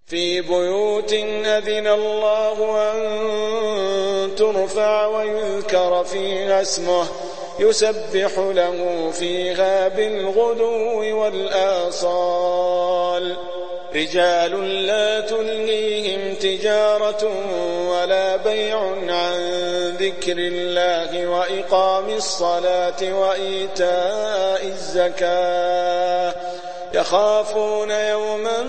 في بيوت أذن الله أن ترفع ويذكر فيها اسمه يسبح له فيها بالغدو والآصال رجال لا تلهيهم تجارة ولا بيع عن ذكر الله وإقام الصلاة وإيتاء الزكاة يخافون يوما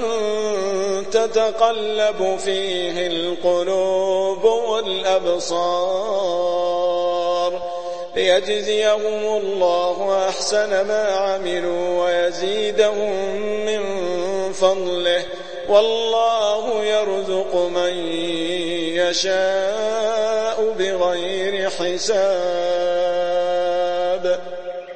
تتقلب فيه القلوب والأبصار ليجزيهم الله أحسن ما عملوا ويزيدهم من فضله والله يرزق من يشاء بغير حساب.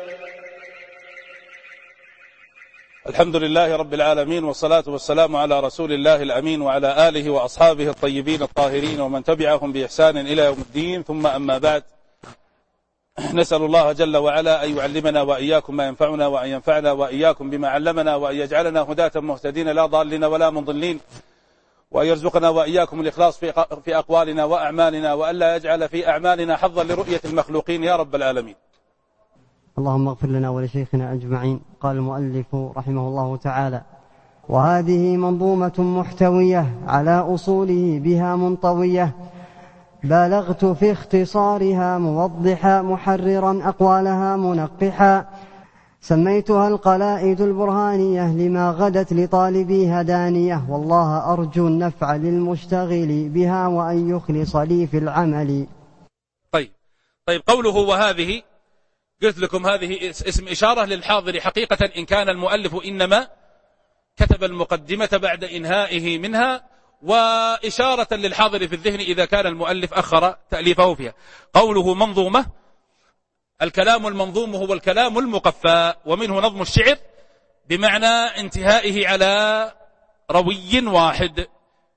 الحمد لله رب العالمين، والصلاة والسلام على رسول الله الأمين وعلى آله وأصحابه الطيبين الطاهرين ومن تبعهم بإحسان إلى يوم الدين، ثم أما بعد. نسأل الله جل وعلا أن يعلمنا وإياكم ما ينفعنا، وأن ينفعنا وإياكم بما علمنا، وأن يجعلنا هداة مهتدين لا ضالين ولا مضلين، وأن يرزقنا وإياكم الإخلاص في أقوالنا وأعمالنا، وأن لا يجعل في أعمالنا حظا لرؤية المخلوقين يا رب العالمين. اللهم اغفر لنا ولشيخنا أجمعين. قال المؤلف رحمه الله تعالى: وهذه منظومة محتوية على أصوله بها منطوية، بالغت في اختصارها موضحا محررا أقوالها منقحا، سميتها القلائد البرهانية لما غدت لطالبي هدانية، والله أرجو النفع للمشتغل بها وأن يخلص لي في العمل. طيب قوله وهذه، قلت لكم هذه اسم إشارة للحاضر حقيقة، إن كان المؤلف إنما كتب المقدمة بعد إنهائه منها، وإشارة للحاضر في الذهن إذا كان المؤلف أخر تأليفه فيها. قوله منظومة، الكلام المنظوم هو الكلام المقفى، ومنه نظم الشعر بمعنى انتهائه على روي واحد،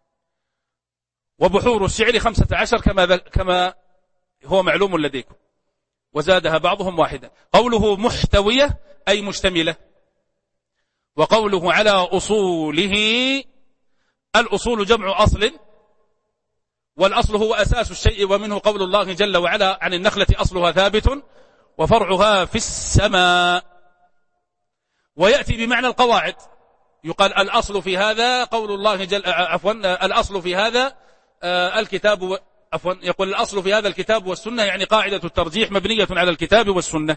وبحور الشعر 15 كما هو معلوم لديكم، وزادها بعضهم واحدا. قوله محتوية أي مشتملة. وقوله على أصوله، الأصول جمع أصل، والأصل هو أساس الشيء، ومنه قول الله جل وعلا عن النخلة أصلها ثابت وفرعها في السماء. ويأتي بمعنى القواعد، يقال الأصل في هذا قول الله الأصل في هذا الكتاب، يقول الأصل في هذا الكتاب والسنة، يعني قاعدة الترجيح مبنية على الكتاب والسنة.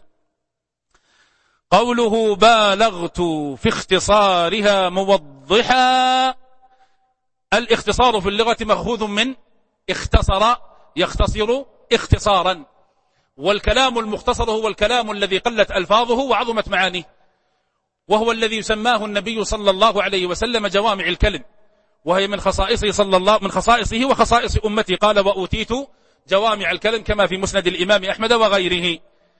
قوله بالغت في اختصارها موضحا، الاختصار في اللغة مأخوذ من اختصر يختصر اختصارا، والكلام المختصر هو الكلام الذي قلت ألفاظه وعظمت معانيه، وهو الذي يسماه النبي صلى الله عليه وسلم جوامع الكلم، وهي من خصائصه وخصائص أمتي. قال: وأوتيت جوامع الكلم، كما في مسند الإمام أحمد وغيره.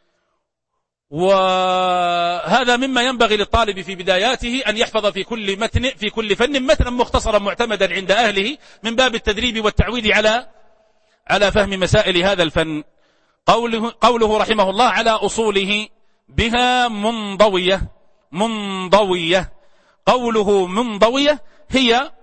وهذا مما ينبغي للطالب في بداياته أن يحفظ في كل فن متنا مختصرا معتمدا عند أهله، من باب التدريب والتعويد على فهم مسائل هذا الفن. قوله رحمه الله على أصوله بها منضوية. قوله منضوية هي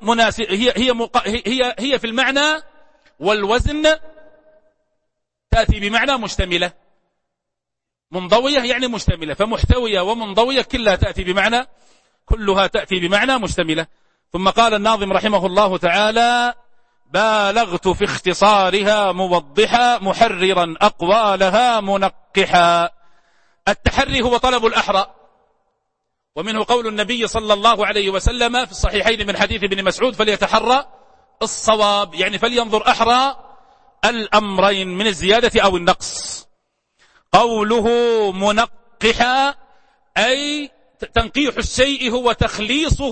في المعنى والوزن تأتي بمعنى مشتملة. منضوية يعني مشتملة، فمحتوية ومنضوية كلها تأتي بمعنى مشتملة. ثم قال الناظم رحمه الله تعالى: بالغت في اختصارها موضحا محررا أقوالها منقحا. التحري هو طلب الأحرى، ومنه قول النبي صلى الله عليه وسلم في الصحيحين من حديث ابن مسعود: فليتحرى الصواب، يعني فلينظر أحرى الأمرين من الزيادة أو النقص. قوله منقحا أي تنقيح الشيء هو تخليصه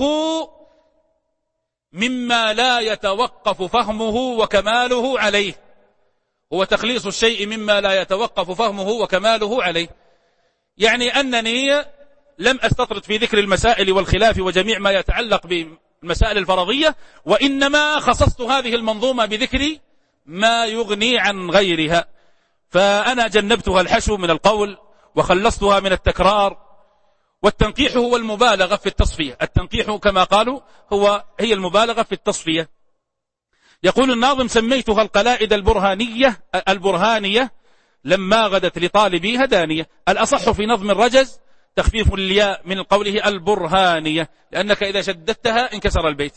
مما لا يتوقف فهمه وكماله عليه، هو تخليص الشيء مما لا يتوقف فهمه وكماله عليه. يعني أنني لم أستطرد في ذكر المسائل والخلاف وجميع ما يتعلق بالمسائل الفرضية، وإنما خصصت هذه المنظومة بذكر ما يغني عن غيرها، فأنا جنبتها الحشو من القول وخلصتها من التكرار، والتنقيح هو المبالغة في التصفية. التنقيح كما قالوا هي المبالغة في التصفية. يقول الناظم: سميتها القلائد البرهانية لما غدت لطالبيها دانية. الأصح في نظم الرجز تخفيف الياء من قوله البرهانية، لأنك إذا شددتها انكسر البيت.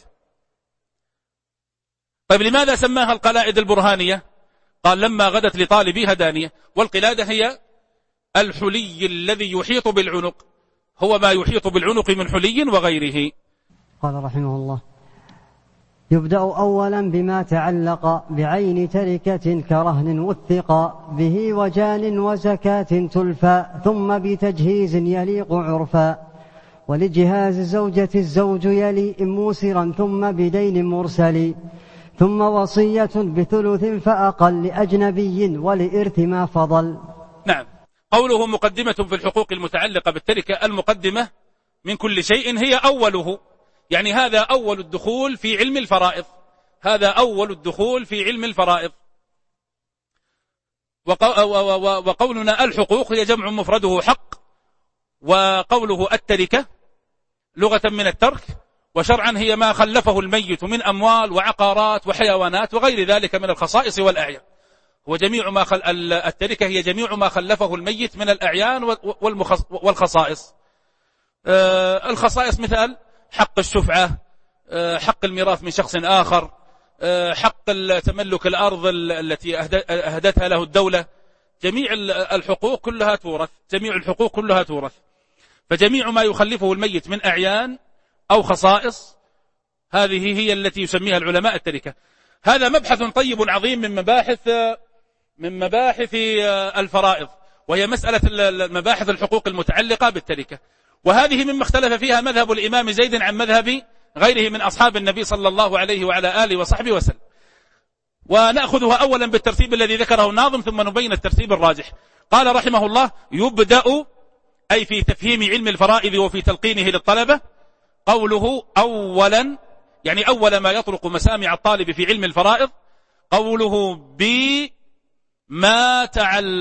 طيب لماذا سماها القلائد البرهانية؟ قال: لما غدت لطالبيها دانية. والقلادة هي الحلي الذي يحيط بالعنق، هو ما يحيط بالعنق من حلي وغيره. قال رحمه الله: يبدأ أولا بما تعلق بعين تركة كرهن وثق به وجان وزكاة تلفى، ثم بتجهيز يليق عرفا، ولجهاز زوجة الزوج يلي موسرا، ثم بدين مرسل، ثم وصية بثلث فأقل لأجنبي ولإرث ما فضل. نعم. قوله مقدمة في الحقوق المتعلقة بالتركة، المقدمة من كل شيء هي أوله، يعني هذا أول الدخول في علم الفرائض، هذا أول الدخول في علم الفرائض. وقولنا الحقوق هي جمع مفرده حق، وقوله التركة لغة من الترك، وشرعا هي ما خلفه الميت من أموال وعقارات وحيوانات وغير ذلك من الخصائص والأعيان. وجميع ما التركة هي جميع ما خلفه الميت من الأعيان والخصائص. الخصائص مثال حق الشفعة، حق الميراث من شخص آخر، حق تملك الأرض التي أهدتها له الدولة. جميع الحقوق كلها تورث، جميع الحقوق كلها تورث. فجميع ما يخلفه الميت من أعيان أو خصائص، هذه هي التي يسميها العلماء التركة. هذا مبحث طيب عظيم من مباحث الفرائض، وهي مسألة مباحث الحقوق المتعلقة بالتركة. وهذه مما اختلف فيها مذهب الإمام زيد عن مذهب غيره من أصحاب النبي صلى الله عليه وعلى آله وصحبه وسلم. ونأخذها أولا بالترتيب الذي ذكره الناظم، ثم نبين الترتيب الراجح. قال رحمه الله: يبدأ أي في تفهيم علم الفرائض وفي تلقينه للطلبة. قوله أولا يعني أول ما يطرق مسامع الطالب في علم الفرائض، قوله بما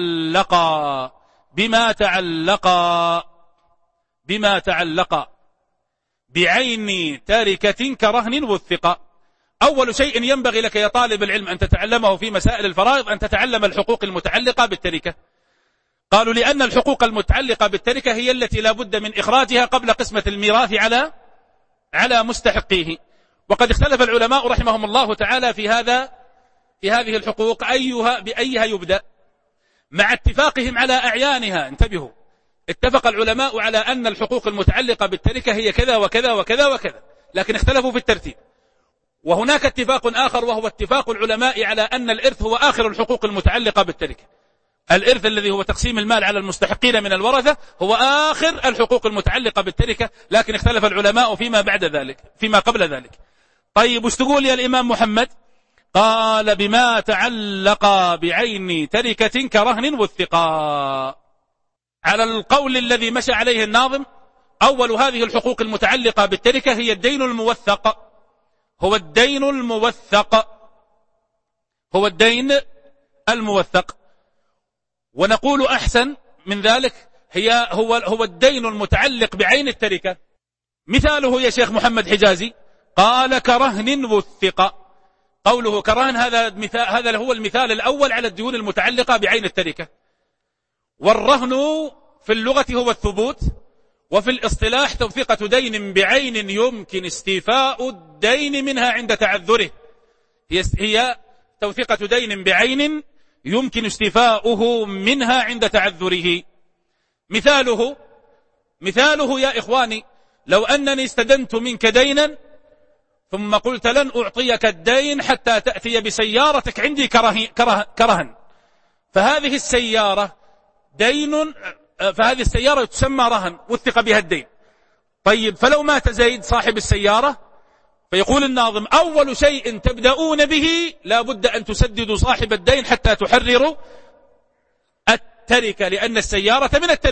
تعلق بعين تاركة كرهن وثق. أول شيء ينبغي لك يا طالب العلم أن تتعلمه في مسائل الفرائض أن تتعلم الحقوق المتعلقة بالتركة. قالوا لأن الحقوق المتعلقة بالتركة هي التي لا بد من إخراجها قبل قسمة الميراث على مستحقيه. وقد اختلف العلماء رحمهم الله تعالى في هذه الحقوق بأيها يبدأ، مع اتفاقهم على أعيانها. انتبهوا، اتفق العلماء على أن الحقوق المتعلقة بالتركة هي كذا وكذا وكذا وكذا، لكن اختلفوا في الترتيب. وهناك اتفاق آخر، وهو اتفاق العلماء على أن الإرث هو آخر الحقوق المتعلقة بالتركة. الإرث الذي هو تقسيم المال على المستحقين من الورثة هو آخر الحقوق المتعلقة بالتركة، لكن اختلف العلماء فيما قبل ذلك. طيب وش تقول يا الإمام محمد؟ قال: بما تعلق بعين تركة كرهن والثقاء. على القول الذي مشى عليه الناظم، أول هذه الحقوق المتعلقة بالتركة هي الدين الموثق، هو الدين الموثق. ونقول أحسن من ذلك هو الدين المتعلق بعين التركة. مثاله يا شيخ محمد حجازي، قال: كرهن وثق. قوله كرهن هذا هو المثال الأول على الديون المتعلقة بعين التركة. والرهن في اللغة هو الثبوت، وفي الاصطلاح توثيقة دين بعين يمكن استيفاء الدين منها عند تعذره. هي توثيقة دين بعين يمكن استيفاؤه منها عند تعذره. مثاله يا إخواني، لو أنني استدنت منك دينا ثم قلت لن أعطيك الدين حتى تأتي بسيارتك عندي كرهن، فهذه السيارة تسمى رهن وثق بها الدين. طيب فلو مات زيد صاحب السيارة، فيقول الناظم: أول شيء تبدأون به لا بد أن تسددوا صاحب الدين حتى تحرروا التركة، لأن السيارة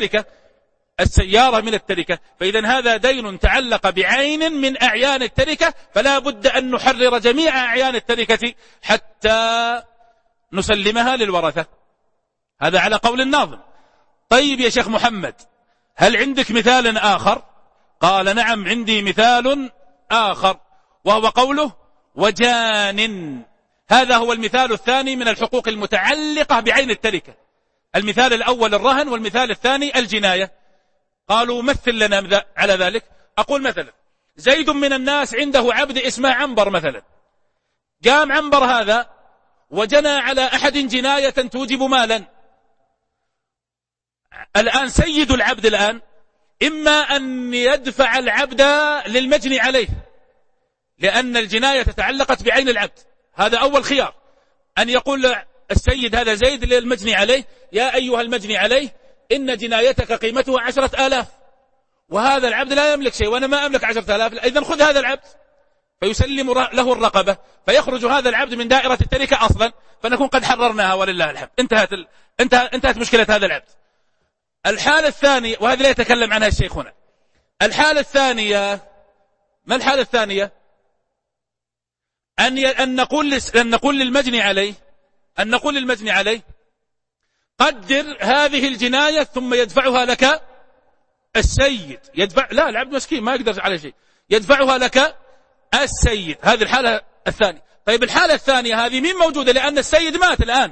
من التركة. فإذا هذا دين تعلق بعين من أعيان التركة، فلا بد أن نحرر جميع أعيان التركة حتى نسلمها للورثة. هذا على قول الناظم. طيب يا شيخ محمد، هل عندك مثال آخر؟ قال نعم عندي مثال آخر، وهو قوله وجان. هذا هو المثال الثاني من الحقوق المتعلقة بعين التركة. المثال الأول الرهن، والمثال الثاني الجناية. قالوا مثل لنا على ذلك. أقول مثلا زيد من الناس عنده عبد اسمه عنبر مثلا، قام عنبر هذا وجنى على أحد جناية توجب مالا. الآن سيد العبد الآن إما أن يدفع العبد للمجني عليه، لأن الجناية تعلقت بعين العبد، هذا أول خيار، أن يقول السيد هذا زيد للمجني عليه يا أيها المجني عليه إن جنايتك قيمته 10,000 وهذا العبد لا يملك شيء وأنا ما أملك 10,000، إذن خذ هذا العبد، فيسلم له الرقبة، فيخرج هذا العبد من دائرة التركة أصلا، فنكون قد حررناها ولله الحمد. انتهت مشكلة هذا العبد. الحالة الثانية، وهذه لا يتكلم عنها الشيخ هنا. الحالة الثانية، ما الحالة الثانية؟ أن نقول للمجني عليه قدر هذه الجناية ثم يدفعها لك السيد. لا، العبد مسكين ما يقدر على شيء، يدفعها لك السيد. هذه الحالة الثانية. طيب الحالة الثانية هذه مين موجودة؟ لأن السيد مات الآن،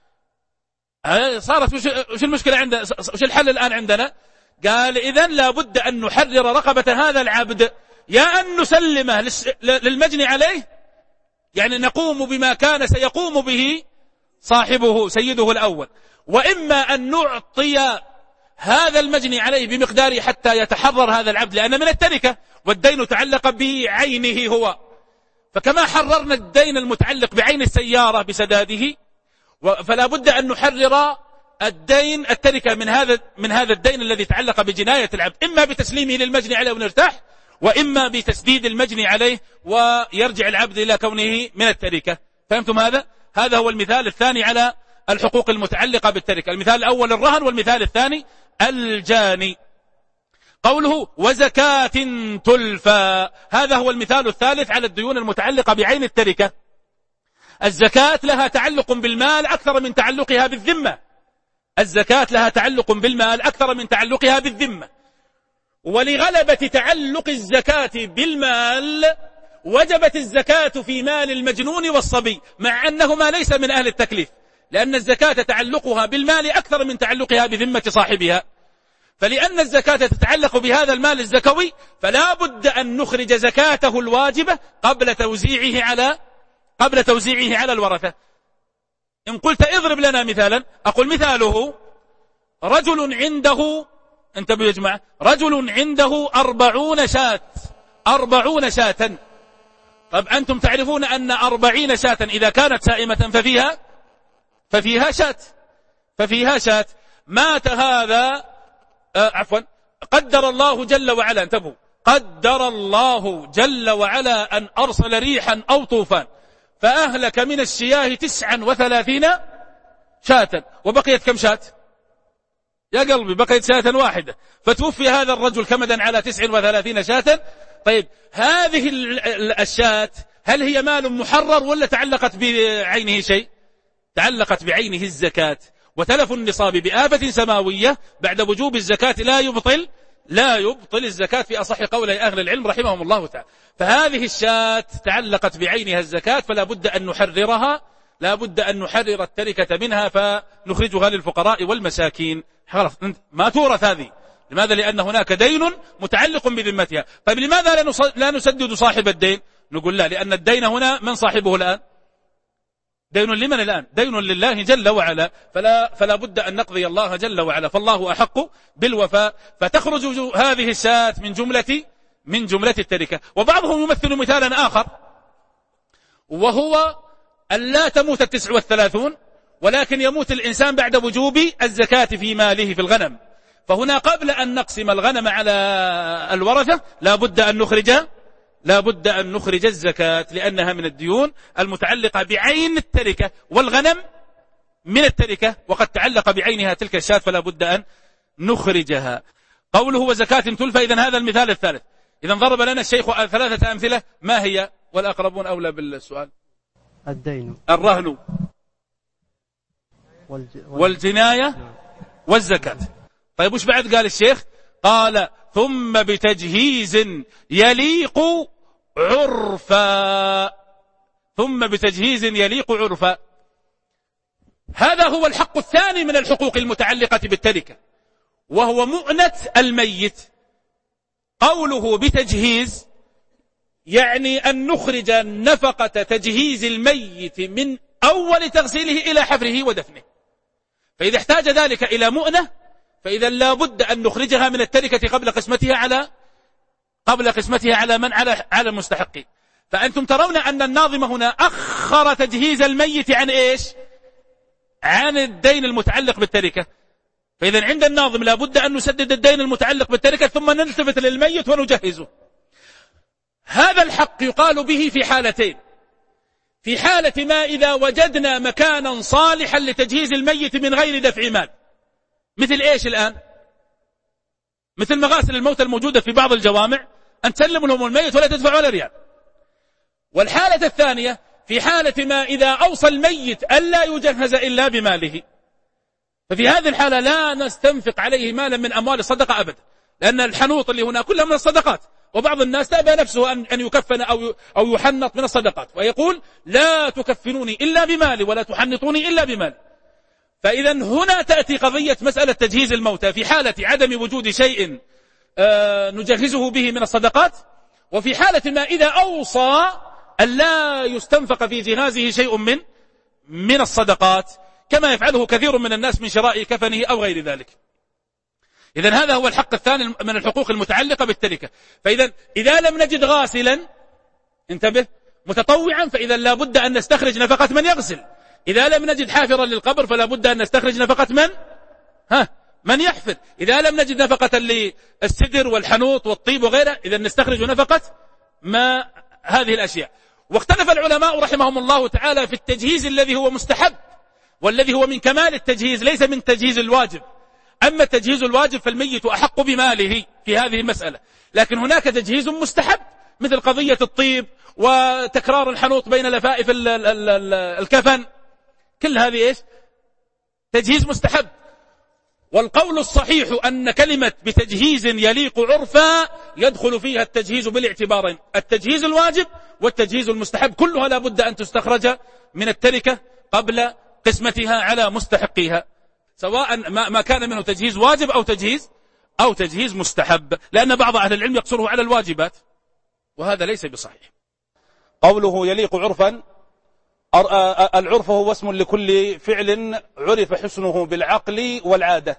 صارت وش المشكلة عندنا؟ وش الحل الآن عندنا؟ قال إذن لابد أن نحرر رقبة هذا العبد، يا أن نسلمه للمجني عليه، يعني نقوم بما كان سيقوم به صاحبه سيده الأول، وإما أن نعطي هذا المجني عليه بمقداره حتى يتحرر هذا العبد، لأن من التركة والدين تعلق بعينه هو، فكما حررنا الدين المتعلق بعين السيارة بسداده، فلا بد أن نحرر الدين التركة من هذا الدين الذي تعلق بجناية العبد، إما بتسليمه للمجني عليه ونرتاح، وإما بتسديد المجني عليه ويرجع العبد إلى كونه من التركة. فهمتم هذا؟ هذا هو المثال الثاني على الحقوق المتعلقة بالتركة. المثال الأول الرهن، والمثال الثاني الجاني. قوله وزكاة تلفى، هذا هو المثال الثالث على الديون المتعلقة بعين التركة. الزكاة لها تعلق بالمال أكثر من تعلقها بالذمة. الزكاة لها تعلق بالمال أكثر من تعلقها بالذمة، ولغلبة تعلق الزكاة بالمال وجبت الزكاة في مال المجنون والصبي، مع أنهما ليس من أهل التكليف، لأن الزكاة تعلقها بالمال أكثر من تعلقها بذمة صاحبها. فلأن الزكاة تتعلق بهذا المال الزكوي، فلا بد أن نخرج زكاته الواجبة قبل توزيعه على الورثة. إن قلت اضرب لنا مثالا، أقول مثاله رجل عنده، انتبهوا يا جماعة، رجل عنده 40 شاة. طب أنتم تعرفون أن 40 شاة إذا كانت سائمة ففيها شاة. مات هذا، قدر الله جل وعلا، انتبهوا، قدر الله جل وعلا أن أرسل ريحا أو طوفان فأهلك من الشياه 39 شاة، وبقيت كم شاة؟ يا قلبي بقيت شاة واحدة، فتوفي هذا الرجل كمدا على 39 شاة. طيب هذه الشاة هل هي مال محرر ولا تعلقت بعينه شيء؟ تعلقت بعينه الزكاة، وتلف النصاب بآفة سماوية بعد وجوب الزكاة لا يبطل الزكاة في أصح قولي أهل العلم رحمهم الله تعالى. فهذه الشاة تعلقت بعينها الزكاة، فلا بد أن نحررها، لا بد أن نحرر التركة منها فنخرجها للفقراء والمساكين. خلاص ما تورث هذه. لماذا؟ لأن هناك دين متعلق بذمتها. طيب لماذا لا نسدد صاحب الدين؟ نقول لا، لأن الدين هنا من صاحبه الآن؟ دين لمن الآن؟ دين لله جل وعلا، فلا بد أن نقضي الله جل وعلا، فالله أحق بالوفاء. فتخرج هذه الشاة من جملة التركة. وبعضهم يمثل مثالا آخر، وهو أن لا تموت 39 ولكن يموت الإنسان بعد وجوب الزكاة في ماله في الغنم، فهنا قبل أن نقسم الغنم على الورثة لا بد أن نخرج الزكاة، لأنها من الديون المتعلقة بعين التركة، والغنم من التركة وقد تعلق بعينها تلك الشاة، فلا بد أن نخرجها. قوله وزكاة تلفى، إذن هذا المثال الثالث. إذن ضرب لنا الشيخ 3 أمثلة، ما هي؟ والأقربون أولى بالسؤال. الدين، الرهن، والجناية، والزكاة. طيب وش بعد قال الشيخ؟ قال ثم بتجهيز يليق عرفا. ثم بتجهيز يليق عرفا. هذا هو الحق الثاني من الحقوق المتعلقة بالتركة، وهو مؤنة الميت. قوله بتجهيز يعني أن نخرج نفقة تجهيز الميت من أول تغسيله إلى حفره ودفنه. فإذا احتاج ذلك إلى مؤنة فإذا لا بد أن نخرجها من التركة قبل قسمتها على من على المستحقين. فأنتم ترون أن الناظم هنا أخر تجهيز الميت عن إيش؟ عن الدين المتعلق بالتركة. فإذا عند الناظم لا بد أن نسدد الدين المتعلق بالتركة ثم نلتفت للميت ونجهزه. هذا الحق يقال به في حالتين: في حالة ما إذا وجدنا مكانا صالحا لتجهيز الميت من غير دفع مال، مثل إيش الآن؟ مثل مغاسل الموتى الموجودة في بعض الجوامع، أن تسلم لهم الميت ولا تدفع ولا ريال. والحالة الثانية في حالة ما إذا أوصى الميت ألا يجهز إلا بماله، ففي هذه الحالة لا نستنفق عليه مالا من أموال الصدقة أبدا، لأن الحنوط اللي هنا كلها من الصدقات، وبعض الناس تأبى نفسه أن يكفن أو يحنط من الصدقات، ويقول لا تكفنوني إلا بمالي ولا تحنطوني إلا بمالي. فإذا هنا تأتي قضية مسألة تجهيز الموتى في حالة عدم وجود شيء نجهزه به من الصدقات، وفي حالة ما إذا أوصى أن لا يستنفق في جهازه شيء من الصدقات، كما يفعله كثير من الناس من شراء كفنه أو غير ذلك. إذن هذا هو الحق الثاني من الحقوق المتعلقة بالتركة. فإذا إذا لم نجد غاسلا، انتبه، متطوعا، فإذا لا بد أن نستخرج نفقة من يغسل. إذا لم نجد حافرا للقبر فلا بد أن نستخرج نفقة من يحفر. إذا لم نجد نفقة للسدر والحنوط والطيب وغيره، إذا نستخرج نفقة ما هذه الأشياء. واختلف العلماء رحمهم الله تعالى في التجهيز الذي هو مستحب، والذي هو من كمال التجهيز ليس من تجهيز الواجب. أما التجهيز الواجب فالميت أحق بماله في هذه المسألة، لكن هناك تجهيز مستحب مثل قضية الطيب وتكرار الحنوط بين لفائف الكفن، كل هذه إيش؟ تجهيز مستحب. والقول الصحيح أن كلمة بتجهيز يليق عرفا يدخل فيها التجهيز بالاعتبارين: التجهيز الواجب والتجهيز المستحب، كلها لا بد أن تستخرج من التركة قبل قسمتها على مستحقيها، سواء ما كان منه تجهيز واجب أو تجهيز مستحب، لأن بعض أهل العلم يقصره على الواجبات وهذا ليس بصحيح. قوله يليق عرفا، العرف هو اسم لكل فعل عرف حسنه بالعقل والعادة.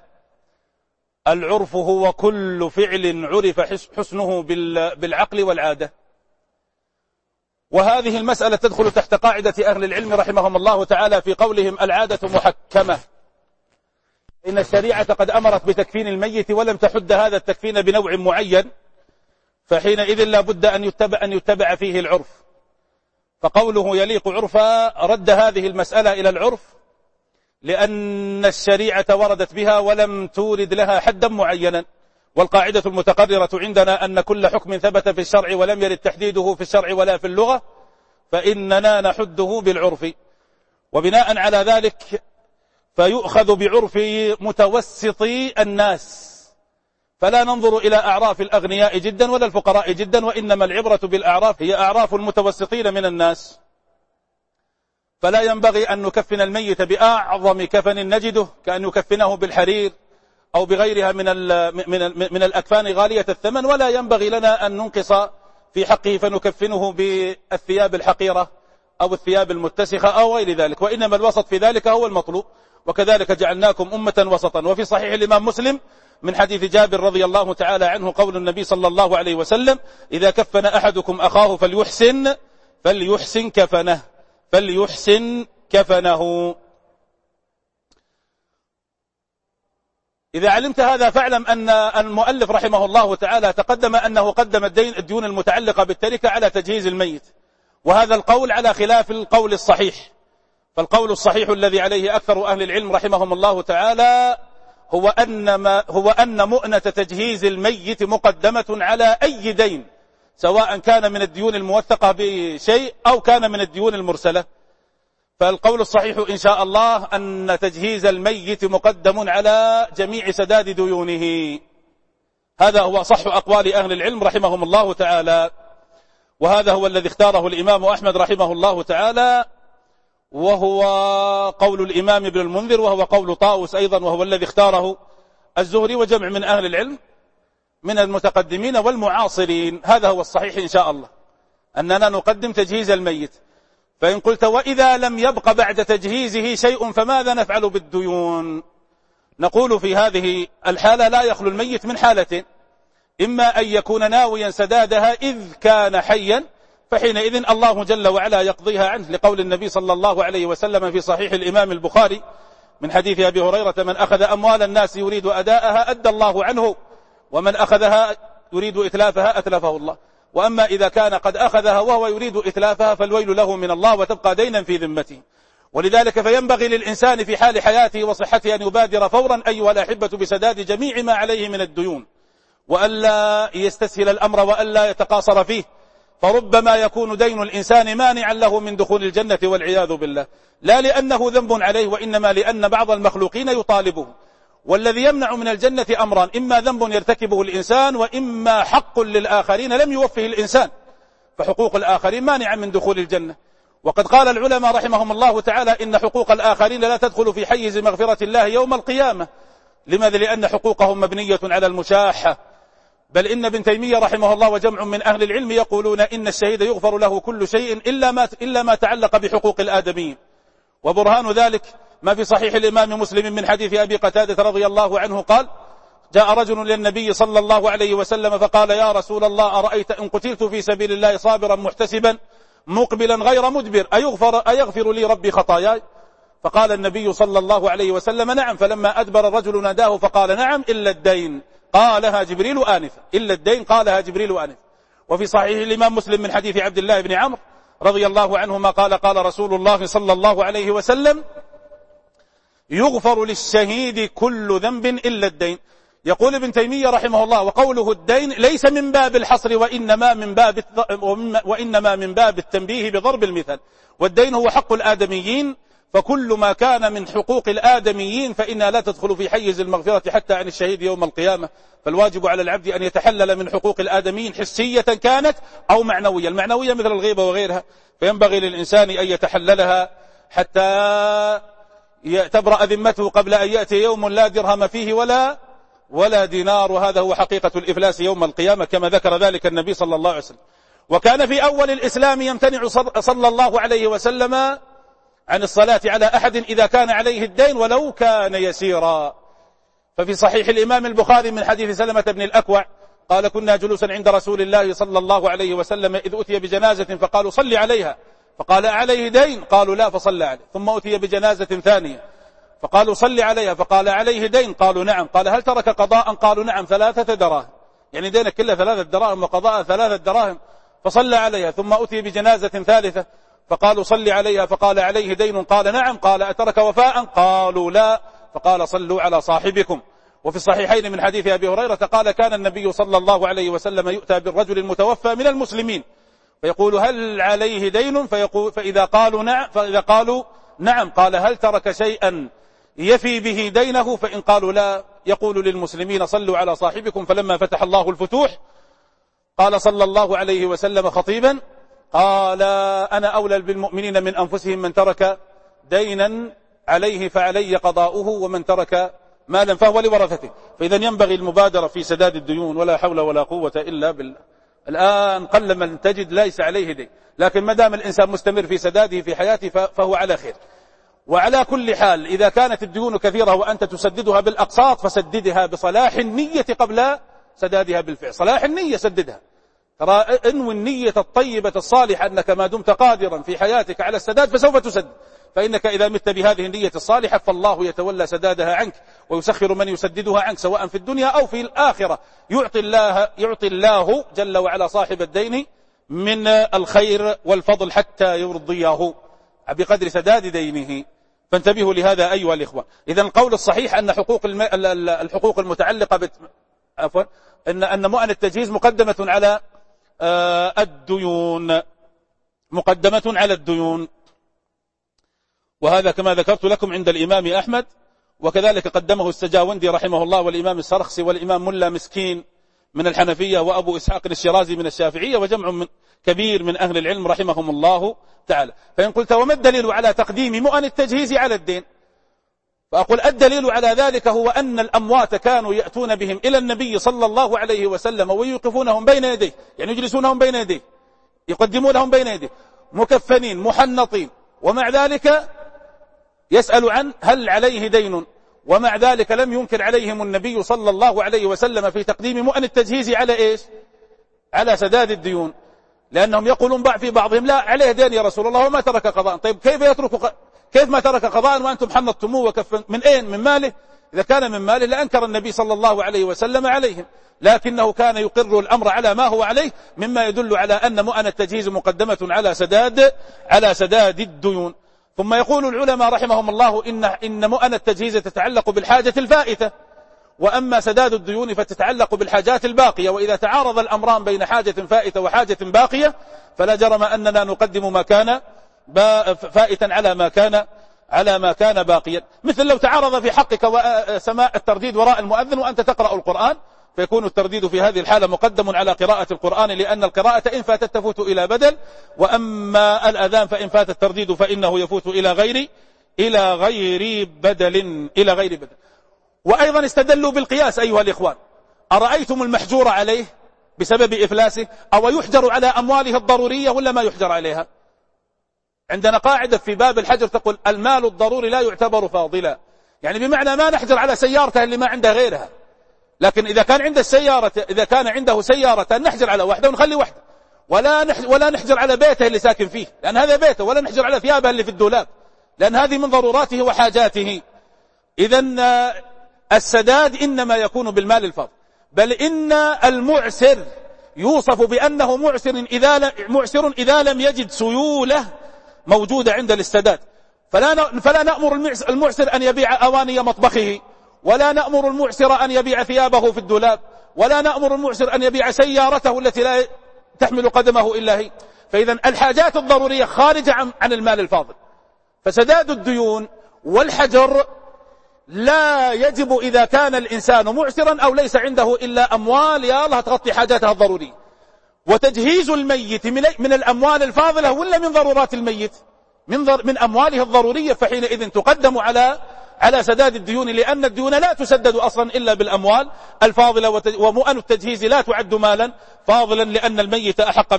العرف هو كل فعل عرف حسنه بالعقل والعادة. وهذه المسألة تدخل تحت قاعدة أهل العلم رحمهم الله تعالى في قولهم العادة محكمة. إن الشريعة قد أمرت بتكفين الميت ولم تحد هذا التكفين بنوع معين، فحينئذ لا بد أن يتبع فيه العرف. فقوله يليق عرفا رد هذه المسألة إلى العرف، لأن الشريعة وردت بها ولم تورد لها حدا معينا. والقاعدة المتقررة عندنا أن كل حكم ثبت في الشرع ولم يرد تحديده في الشرع ولا في اللغة فإننا نحده بالعرف. وبناء على ذلك فيؤخذ بعرف متوسطي الناس، فلا ننظر إلى أعراف الأغنياء جدا ولا الفقراء جدا، وإنما العبرة بالأعراف هي أعراف المتوسطين من الناس. فلا ينبغي أن نكفن الميت بأعظم كفن نجده، كأن نكفنه بالحرير أو بغيرها من الأكفان غالية الثمن، ولا ينبغي لنا أن ننقص في حقه فنكفنه بالثياب الحقيرة أو الثياب المتسخة أو غير ذلك، وإنما الوسط في ذلك هو المطلوب. وكذلك جعلناكم أمة وسطا. وفي صحيح الإمام مسلم من حديث جابر رضي الله تعالى عنه قول النبي صلى الله عليه وسلم: إذا كفن أحدكم أخاه فليحسن كفنه. إذا علمت هذا فاعلم أن المؤلف رحمه الله تعالى تقدم أنه قدم الديون المتعلقة بالتركة على تجهيز الميت، وهذا القول على خلاف القول الصحيح. فالقول الصحيح الذي عليه أكثر أهل العلم رحمهم الله تعالى هو أن مؤنة تجهيز الميت مقدمة على أي دين، سواء كان من الديون الموثقة بشيء أو كان من الديون المرسلة. فالقول الصحيح إن شاء الله أن تجهيز الميت مقدم على جميع سداد ديونه، هذا هو صح أقوال أهل العلم رحمهم الله تعالى، وهذا هو الذي اختاره الإمام أحمد رحمه الله تعالى، وهو قول الإمام ابن المنذر، وهو قول طاووس أيضا، وهو الذي اختاره الزهري وجمع من أهل العلم من المتقدمين والمعاصرين. هذا هو الصحيح إن شاء الله، أننا نقدم تجهيز الميت. فإن قلت وإذا لم يبق بعد تجهيزه شيء فماذا نفعل بالديون؟ نقول في هذه الحالة لا يخلو الميت من حالتين: إما أن يكون ناويا سدادها إذ كان حيا، فحينئذ الله جل وعلا يقضيها عنه، لقول النبي صلى الله عليه وسلم في صحيح الإمام البخاري من حديث أبي هريرة: من أخذ أموال الناس يريد أداءها أدى الله عنه، ومن أخذها يريد إتلافها أتلفه الله. وأما إذا كان قد أخذها وهو يريد إتلافها فالويل له من الله وتبقى دينا في ذمته. ولذلك فينبغي للإنسان في حال حياته وصحته أن يبادر فورا أيها الأحبة بسداد جميع ما عليه من الديون، وألا يستسهل الأمر وألا يتقاصر فيه، فربما يكون دين الإنسان مانعا له من دخول الجنة والعياذ بالله، لا لأنه ذنب عليه، وإنما لأن بعض المخلوقين يطالبه. والذي يمنع من الجنة أمران: إما ذنب يرتكبه الإنسان، وإما حق للآخرين لم يوفه الإنسان، فحقوق الآخرين مانعا من دخول الجنة. وقد قال العلماء رحمهم الله تعالى إن حقوق الآخرين لا تدخل في حيز مغفرة الله يوم القيامة. لماذا؟ لأن حقوقهم مبنية على المشاحة. بل إن ابن تيمية رحمه الله وجمع من أهل العلم يقولون إن الشهيد يغفر له كل شيء إلا ما تعلق بحقوق الآدميين. وبرهان ذلك ما في صحيح الإمام مسلم من حديث أبي قتادة رضي الله عنه قال: جاء رجل للنبي صلى الله عليه وسلم فقال: يا رسول الله، أرأيت إن قتلت في سبيل الله صابرا محتسبا مقبلا غير مدبر أيغفر لي ربي خطاياي؟ فقال النبي صلى الله عليه وسلم: نعم. فلما أدبر الرجل ناداه فقال: نعم إلا الدين قالها جبريل آنفا. إلا الدين قالها جبريل آنفا. وفي صحيح الإمام مسلم من حديث عبد الله بن عمرو رضي الله عنهما قال: قال رسول الله صلى الله عليه وسلم: يغفر للشهيد كل ذنب إلا الدين. يقول ابن تيمية رحمه الله: وقوله الدين ليس من باب الحصر، وإنما من باب التنبيه بضرب المثال. والدين هو حق الآدميين، فكل ما كان من حقوق الآدميين فإنها لا تدخل في حيز المغفرة حتى عن الشهيد يوم القيامة. فالواجب على العبد أن يتحلل من حقوق الآدميين حسية كانت أو معنوية. المعنوية مثل الغيبة وغيرها، فينبغي للإنسان أن يتحللها حتى تبرأ ذمته قبل أن يأتي يوم لا درهم فيه ولا دينار. وهذا هو حقيقة الإفلاس يوم القيامة كما ذكر ذلك النبي صلى الله عليه وسلم. وكان في أول الإسلام يمتنع صلى الله عليه وسلم عن الصلاة على أحد إذا كان عليه الدين ولو كان يسيرا. ففي صحيح الإمام البخاري من حديث سلمة بن الأكوع قال: كنا جلوسا عند رسول الله صلى الله عليه وسلم إذ أتي بجنازة فقالوا: صل عليها. فقال: عليه دين؟ قالوا: لا. فصلى عليه. ثم أتي بجنازة ثانية فقالوا: صل عليها. فقال: عليه دين؟ قالوا: نعم. قال: هل ترك قضاء؟ قالوا: نعم. 3 دراهم، يعني دينك كله 3 دراهم وقضاء 3 دراهم. فصلى عليها. ثم أتي بجنازة ثالثة فقالوا: صل عليها. فقال: عليه دين؟ قال: نعم. قال: أترك وفاء؟ قالوا: لا. فقال: صلوا على صاحبكم. وفي الصحيحين من حديث أبي هريرة قال: كان النبي صلى الله عليه وسلم يؤتى بالرجل المتوفى من المسلمين فيقول: هل عليه دين؟ فإذا قالوا نعم قال: هل ترك شيئا يفي به دينه؟ فإن قالوا لا يقول للمسلمين: صلوا على صاحبكم. فلما فتح الله الفتوح قال صلى الله عليه وسلم خطيبا: قال: أنا أولى بالمؤمنين من أنفسهم، من ترك دينا عليه فعلي قضاؤه، ومن ترك مالا فهو لورثته. فإذا ينبغي المبادرة في سداد الديون، ولا حول ولا قوة إلا بالله. الآن قل من تجد ليس عليه دين، لكن ما دام الإنسان مستمر في سداده في حياته فهو على خير. وعلى كل حال إذا كانت الديون كثيرة وأنت تسددها بالأقساط فسددها بصلاح النية قبل سدادها بالفعل. صلاح النية سددها، ترى انوي النية الطيبة الصالحة أنك ما دمت قادرا في حياتك على السداد فسوف تسدد، فإنك إذا مت بهذه النية الصالحة فالله يتولى سدادها عنك ويسخر من يسددها عنك سواء في الدنيا أو في الآخرة. يعطي الله جل وعلا صاحب الدين من الخير والفضل حتى يرضيه بقدر سداد دينه. فانتبهوا لهذا أيها الإخوة. إذا القول الصحيح أن الحقوق المتعلقة أن مؤن التجهيز مقدمة على الديون، وهذا كما ذكرت لكم عند الإمام أحمد، وكذلك قدمه السجاوندي رحمه الله والإمام السرخسي والإمام ملا مسكين من الحنفية وأبو إسحاق الشيرازي من الشافعية وجمع كبير من أهل العلم رحمهم الله تعالى. فإن قلت وما الدليل على تقديم مؤن التجهيز على الدين؟ فأقول الدليل على ذلك هو أن الأموات كانوا يأتون بهم إلى النبي صلى الله عليه وسلم ويوقفونهم بين يديه، يعني يجلسونهم بين يديه، يقدمونهم بين يديه مكفنين محنطين، ومع ذلك يسأل عن هل عليه دين، ومع ذلك لم ينكر عليهم النبي صلى الله عليه وسلم في تقديم مؤن التجهيز على إيش؟ على سداد الديون، لأنهم يقولون في بعضهم لا عليه دين يا رسول الله وما ترك قضاء. طيب كيف ما ترك قضاء وأنتم حنطتموه وكفن من أين؟ من ماله؟ إذا كان من ماله لأنكر النبي صلى الله عليه وسلم عليهم، لكنه كان يقر الأمر على ما هو عليه، مما يدل على أن مؤن التجهيز مقدمة على سداد الديون. ثم يقول العلماء رحمهم الله إن مؤن التجهيز تتعلق بالحاجة الفائتة، وأما سداد الديون فتتعلق بالحاجات الباقية، وإذا تعارض الأمران بين حاجة فائتة وحاجة باقية فلا جرم أننا نقدم ما كان فائتا على ما كان باقيا. مثل لو تعارض في حقك وسماع الترديد وراء المؤذن وأنت تقرأ القرآن، فيكون الترديد في هذه الحالة مقدم على قراءة القرآن، لأن القراءة إن فاتت تفوت إلى بدل، وأما الأذان فإن فات الترديد فإنه يفوت إلى غير بدل. وأيضا استدلوا بالقياس أيها الإخوان. أرأيتم المحجور عليه بسبب إفلاسه أو يحجر على أمواله الضرورية ولا ما يحجر عليها؟ عندنا قاعدة في باب الحجر تقول المال الضروري لا يعتبر فاضلا، يعني بمعنى ما نحجر على سيارته اللي ما عنده غيرها، لكن إذا كان عنده سيارة نحجر على واحدة ونخلي واحدة، ولا نحجر على بيته اللي ساكن فيه لأن هذا بيته، ولا نحجر على ثيابه اللي في الدولاب لأن هذه من ضروراته وحاجاته. إذن السداد إنما يكون بالمال الفاضل، بل إن المعسر يوصف بأنه معسر إذا لم يجد سيولة موجودة عند الاستداد. فلا نأمر المعسر أن يبيع أواني مطبخه، ولا نأمر المعسر أن يبيع ثيابه في الدولاب، ولا نأمر المعسر أن يبيع سيارته التي لا تحمل قدمه إلا هي. فإذا الحاجات الضرورية خارجة عن المال الفاضل. فسداد الديون والحجر لا يجب إذا كان الإنسان معسرا أو ليس عنده إلا أموال يا الله تغطي حاجاتها الضرورية. وتجهيز الميت من الأموال الفاضلة ولا من ضرورات الميت؟ من أمواله الضرورية، فحينئذ تقدم على سداد الديون، لأن الديون لا تسدد أصلا إلا بالأموال الفاضلة، ومؤن التجهيز لا تعد مالا فاضلا لأن الميت أحق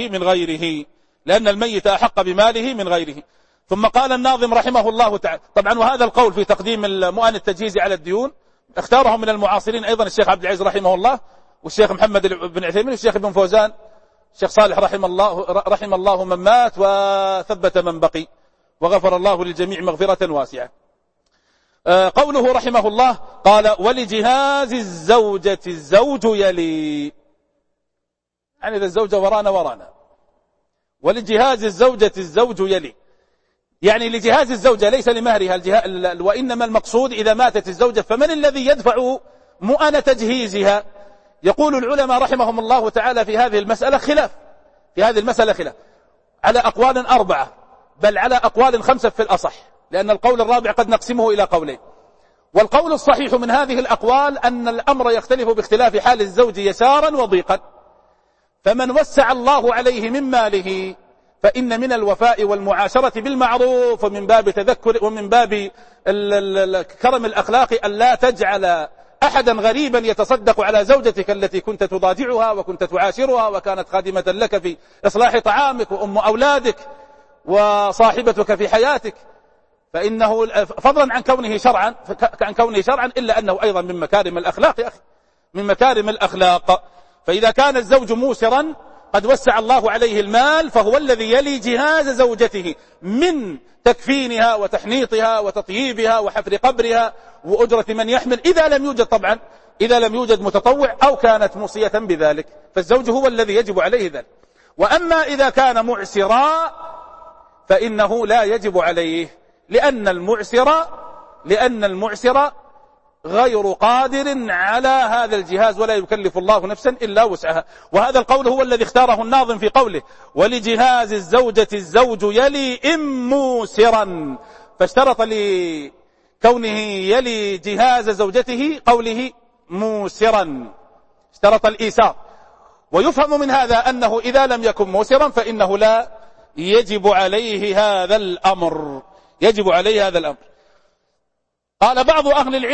بماله من غيره. ثم قال الناظم رحمه الله تعالى، طبعا وهذا القول في تقديم مؤن التجهيز على الديون اختاره من المعاصرين أيضا الشيخ عبد العزيز رحمه الله، والشيخ محمد بن عثيمين، والشيخ ابن فوزان، الشيخ صالح رحم الله من مات وثبت من بقي، وغفر الله للجميع مغفرة واسعة. قوله رحمه الله قال ولجهاز الزوجة الزوج يلي، يعني إذا الزوجة ورانا، ولجهاز الزوجة الزوج يلي، يعني لجهاز الزوجة ليس لمهرها وإنما المقصود إذا ماتت الزوجة فمن الذي يدفع مؤن تجهيزها؟ يقول العلماء رحمهم الله تعالى في هذه المسألة خلاف، على أقوال 4 بل على أقوال 5 في الأصح، لأن القول الرابع قد نقسمه إلى قولين. والقول الصحيح من هذه الأقوال أن الأمر يختلف باختلاف حال الزوج يسارا وضيقا، فمن وسع الله عليه من ماله فإن من الوفاء والمعاشرة بالمعروف ومن باب تذكر ومن باب كرم الأخلاق ألا تجعل أحدا غريبا يتصدق على زوجتك التي كنت تضاجعها وكنت تعاشرها وكانت خادمة لك في إصلاح طعامك وأم أولادك وصاحبتك في حياتك، فإنه فضلا عن كونه شرعا إلا أنه أيضا من مكارم الأخلاق. فإذا كان الزوج موسرا قد وسع الله عليه المال فهو الذي يلي جهاز زوجته من تكفينها وتحنيطها وتطييبها وحفر قبرها وأجرة من يحمل، إذا لم يوجد متطوع أو كانت موصية بذلك، فالزوج هو الذي يجب عليه ذلك. وأما إذا كان معسرا فإنه لا يجب عليه، لأن المعسر غير قادر على هذا الجهاز ولا يكلف الله نفسا إلا وسعها. وهذا القول هو الذي اختاره الناظم في قوله ولجهاز الزوجة الزوج يلي إم موسرا، فاشترط لكونه يلي جهاز زوجته قوله موسرا، اشترط الإيسار. ويفهم من هذا أنه إذا لم يكن موسرا فإنه لا يجب عليه هذا الأمر. يجب عليه هذا الأمر. قال بعض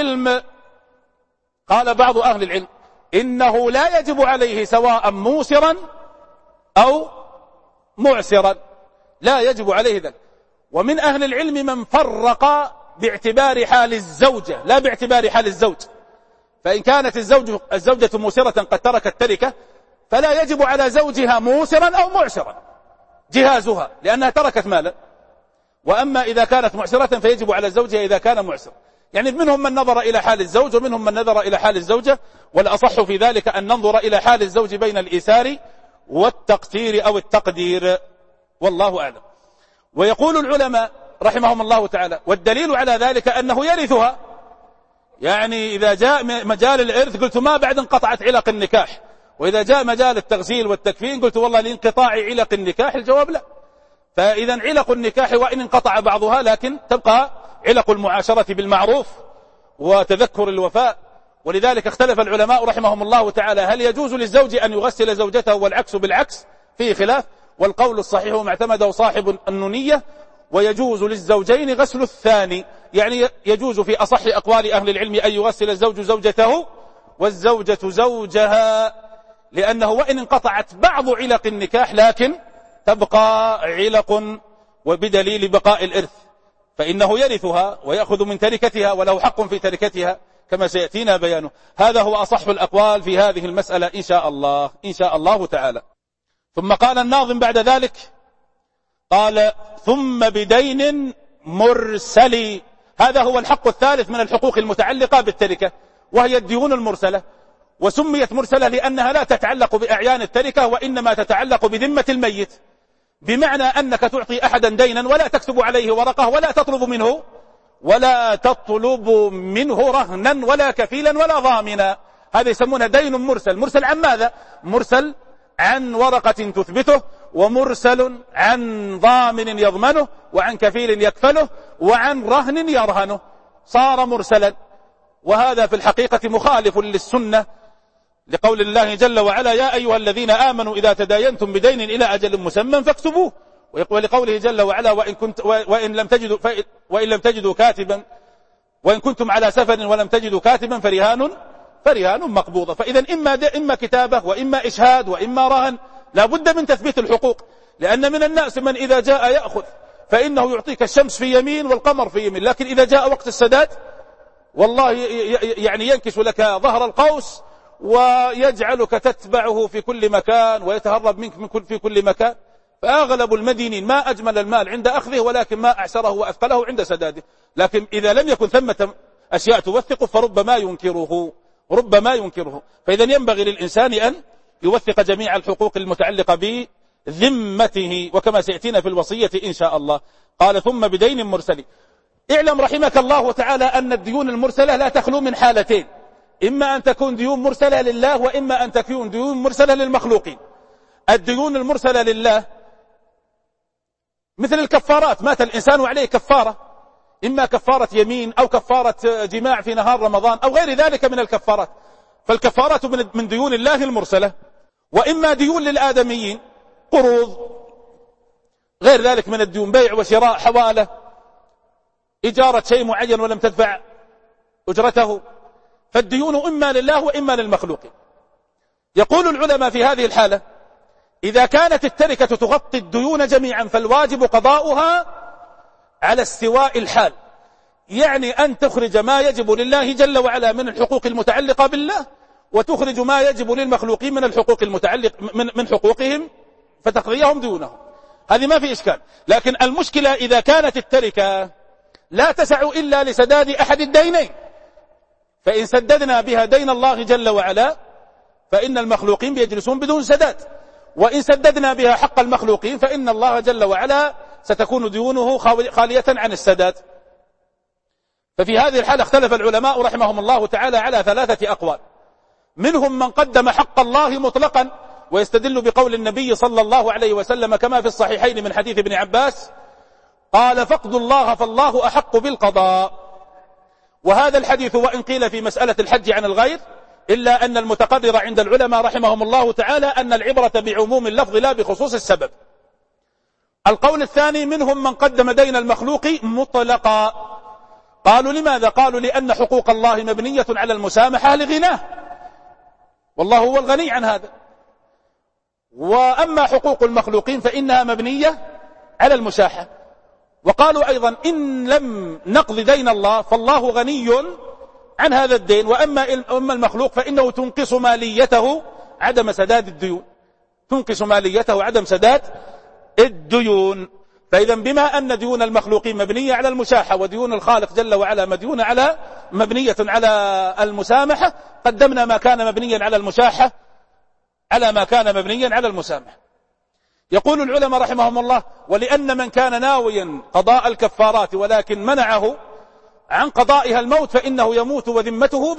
أهل العلم إنه لا يجب عليه سواء موسرا أو معسرا، لا يجب عليه ذلك. ومن أهل العلم من فرق باعتبار حال الزوجة لا باعتبار حال الزوج، فإن كانت الزوجة موسرة قد تركت تركة فلا يجب على زوجها موسرا أو معسرا جهازها لأنها تركت مالا، وأما إذا كانت معسرة فيجب على زوجها إذا كان معسر. يعني منهم من نظر إلى حال الزوج ومنهم من نظر إلى حال الزوجة، والأصح في ذلك أن ننظر إلى حال الزوج بين الإيسار والتقتير أو التقدير، والله أعلم. ويقول العلماء رحمهم الله تعالى والدليل على ذلك أنه يرثها. يعني إذا جاء مجال الإرث قلت ما بعد انقطعت علق النكاح، وإذا جاء مجال التغسيل والتكفين قلت والله لانقطاع علق النكاح، الجواب لا. فإذا علق النكاح وإن انقطع بعضها لكن تبقى علق المعاشرة بالمعروف وتذكر الوفاء. ولذلك اختلف العلماء رحمهم الله تعالى هل يجوز للزوج أن يغسل زوجته والعكس بالعكس، فيه خلاف. والقول الصحيح ما اعتمده صاحب النونية ويجوز للزوجين غسل الثاني، يعني يجوز في أصح أقوال أهل العلم أن يغسل الزوج زوجته والزوجة زوجها، لأنه وإن انقطعت بعض علق النكاح لكن تبقى علق، وبدليل بقاء الإرث فإنه يرثها ويأخذ من تركتها وله حق في تركتها كما سيأتينا بيانه. هذا هو أصح الأقوال في هذه المسألة إن شاء الله تعالى. ثم قال الناظم بعد ذلك قال ثم بدين مرسل. هذا هو الحق الثالث من الحقوق المتعلقة بالتركة، وهي الديون المرسلة. وسميت مرسلة لأنها لا تتعلق بأعيان التركة وإنما تتعلق بذمة الميت، بمعنى أنك تعطي أحدا دينا ولا تكتب عليه ورقة ولا تطلب منه رهنا ولا كفيلا ولا ضامنا. هذا يسمونه دين مرسل. مرسل عن ماذا؟ مرسل عن ورقة تثبته، ومرسل عن ضامن يضمنه، وعن كفيل يكفله، وعن رهن يرهنه، صار مرسلا. وهذا في الحقيقة مخالف للسنة، لقول الله جل وعلا يا أيها الذين آمنوا إذا تداينتم بدين إلى أجل مسمى فاكتبوه، ولقوله جل وعلا وإن لم تجدوا كاتبا وإن كنتم على سفر ولم تجدوا كاتبا فرهان مقبوضة. فإذا إما كتابة وإما إشهاد وإما رهن، لا بد من تثبيت الحقوق. لأن من الناس من إذا جاء يأخذ فإنه يعطيك الشمس في يمين والقمر في يمين، لكن إذا جاء وقت السداد والله يعني ينكش لك ظهر القوس ويجعلك تتبعه في كل مكان ويتهرب منك في كل مكان. فأغلب المدينين ما أجمل المال عند أخذه ولكن ما أعسره وأثقله عند سداده. لكن إذا لم يكن ثمة أشياء توثقه فربما ينكره. فإذا ينبغي للإنسان أن يوثق جميع الحقوق المتعلقة بذمته، وكما سيأتينا في الوصية إن شاء الله. قال ثم بدين مرسل. اعلم رحمك الله تعالى أن الديون المرسلة لا تخلو من حالتين، إما أن تكون ديون مرسلة لله وإما أن تكون ديون مرسلة للمخلوقين. الديون المرسلة لله مثل الكفارات، مات الإنسان وعليه كفارة، إما كفارة يمين أو كفارة جماع في نهار رمضان أو غير ذلك من الكفارات، فالكفارات من ديون الله المرسلة. وإما ديون للآدميين، قروض، غير ذلك من الديون، بيع وشراء، حوالة، إجارة شيء معين ولم تدفع أجرته. فالديون إما لله وإما للمخلوقين. يقول العلماء في هذه الحالة إذا كانت التركة تغطي الديون جميعا فالواجب قضاؤها على استواء الحال، يعني أن تخرج ما يجب لله جل وعلا من الحقوق المتعلقة بالله، وتخرج ما يجب للمخلوقين من الحقوق من حقوقهم فتقضيهم ديونهم. هذه ما في إشكال. لكن المشكلة إذا كانت التركة لا تسع إلا لسداد أحد الدينين، فإن سددنا بها دين الله جل وعلا فإن المخلوقين بيجلسون بدون سداد، وإن سددنا بها حق المخلوقين فإن الله جل وعلا ستكون ديونه خالية عن السداد. ففي هذه الحالة اختلف العلماء رحمهم الله تعالى على 3 أقوال. منهم من قدم حق الله مطلقا ويستدل بقول النبي صلى الله عليه وسلم كما في الصحيحين من حديث ابن عباس قال فاقضوا الله فالله أحق بالقضاء. وهذا الحديث وإن قيل في مسألة الحج عن الغير إلا أن المتقرر عند العلماء رحمهم الله تعالى أن العبرة بعموم اللفظ لا بخصوص السبب. القول الثاني منهم من قدم دين المخلوق مطلقا. قالوا لماذا؟ قالوا لأن حقوق الله مبنية على المسامحة لغناه، والله هو الغني عن هذا. وأما حقوق المخلوقين فإنها مبنية على المشاحة. وقالوا أيضا إن لم نقض دين الله فالله غني عن هذا الدين، وأما المخلوق فإنه تنقص ماليته عدم سداد الديون، تنقص ماليته عدم سداد الديون. فإذا بما أن ديون المخلوقين مبنية على المشاحة وديون الخالق جل وعلا مبنية على المسامحة، قدمنا ما كان مبنيا على المشاحة على ما كان مبنيا على المسامحة. يقول العلماء رحمهم الله: ولأن من كان ناويا قضاء الكفارات ولكن منعه عن قضائها الموت فإنه يموت وذمته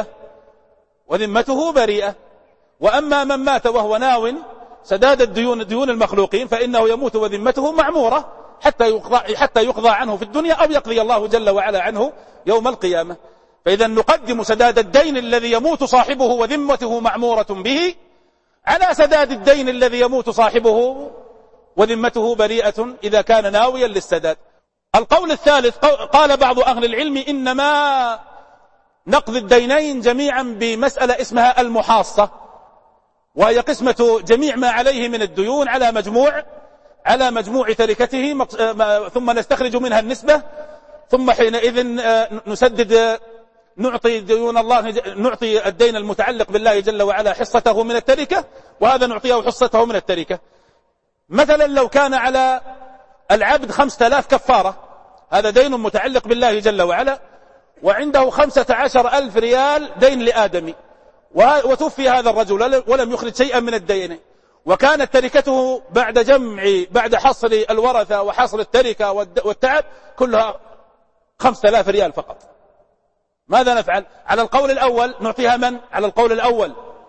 بريئة. وأما من مات وهو ناو سداد ديون المخلوقين فإنه يموت وذمته معمورة حتى يقضى عنه في الدنيا أو يقضي الله جل وعلا عنه يوم القيامة. فإذا نقدم سداد الدين الذي يموت صاحبه وذمته معمورة به على سداد الدين الذي يموت صاحبه وذمته بريئة إذا كان ناويا للسداد. القول الثالث قال بعض أهل العلم: إنما نقضي الدينين جميعا بمسألة اسمها المحاصة، وهي قسمة جميع ما عليه من الديون على مجموع تركته، ثم نستخرج منها النسبة، ثم حينئذ نسدد، نعطي ديون الله، نعطي الدين المتعلق بالله جل وعلا حصته من التركة، وهذا نعطيه حصته من التركة. مثلا لو كان على العبد 5000 كفارة، هذا دين متعلق بالله جل وعلا، وعنده 15,000 ريال دين لآدمي، وتوفي هذا الرجل ولم يخرج شيئا من الدين، وكانت تركته بعد حصر الورثة وحصر التركة والتعب كلها 5000 ريال فقط. ماذا نفعل؟ على القول الأول نعطيها من؟ على القول الأول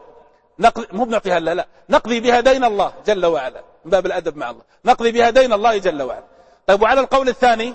نقضي بها دين الله جل وعلا من باب الأدب مع الله، نقضي بها دين الله جل وعلا. طيب وعلى القول الثاني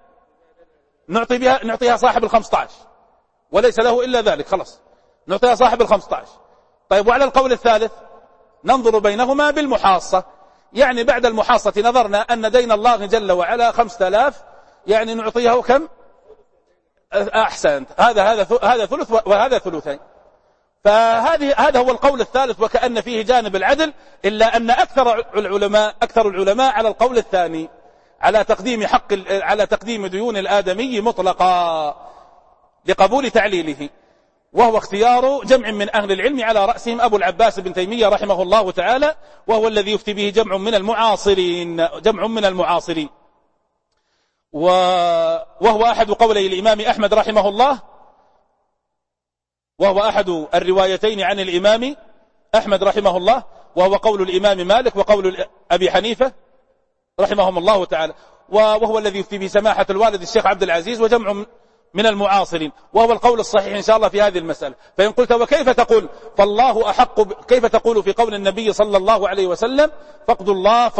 نعطيها صاحب 15 وليس له إلا ذلك، خلاص نعطيها صاحب 15. طيب وعلى القول الثالث ننظر بينهما بالمحاصة، يعني بعد المحاصة نظرنا أن دين الله جل وعلا 5000، يعني نعطيه كم؟ أحسنت، هذا ثلث وهذا ثلثين. هذا هو القول الثالث، وكأن فيه جانب العدل، إلا أن أكثر العلماء على القول الثاني، على تقديم ديون الآدمي مطلقا لقبول تعليله، وهو اختيار جمع من أهل العلم على رأسهم أبو العباس بن تيمية رحمه الله تعالى، وهو الذي يفتي به جمع من المعاصرين، وهو أحد قولي الإمام أحمد رحمه الله، وهو أحد الروايتين عن الإمام أحمد رحمه الله، وهو قول الإمام مالك وقول أبي حنيفة رحمهم الله تعالى، وهو الذي يفتي به سماحة الوالد الشيخ عبد العزيز وجمع من المعاصرين، وهو القول الصحيح إن شاء الله في هذه المسألة. فإن قلت وكيف تقول كيف تقول في قول النبي صلى الله عليه وسلم فقد الله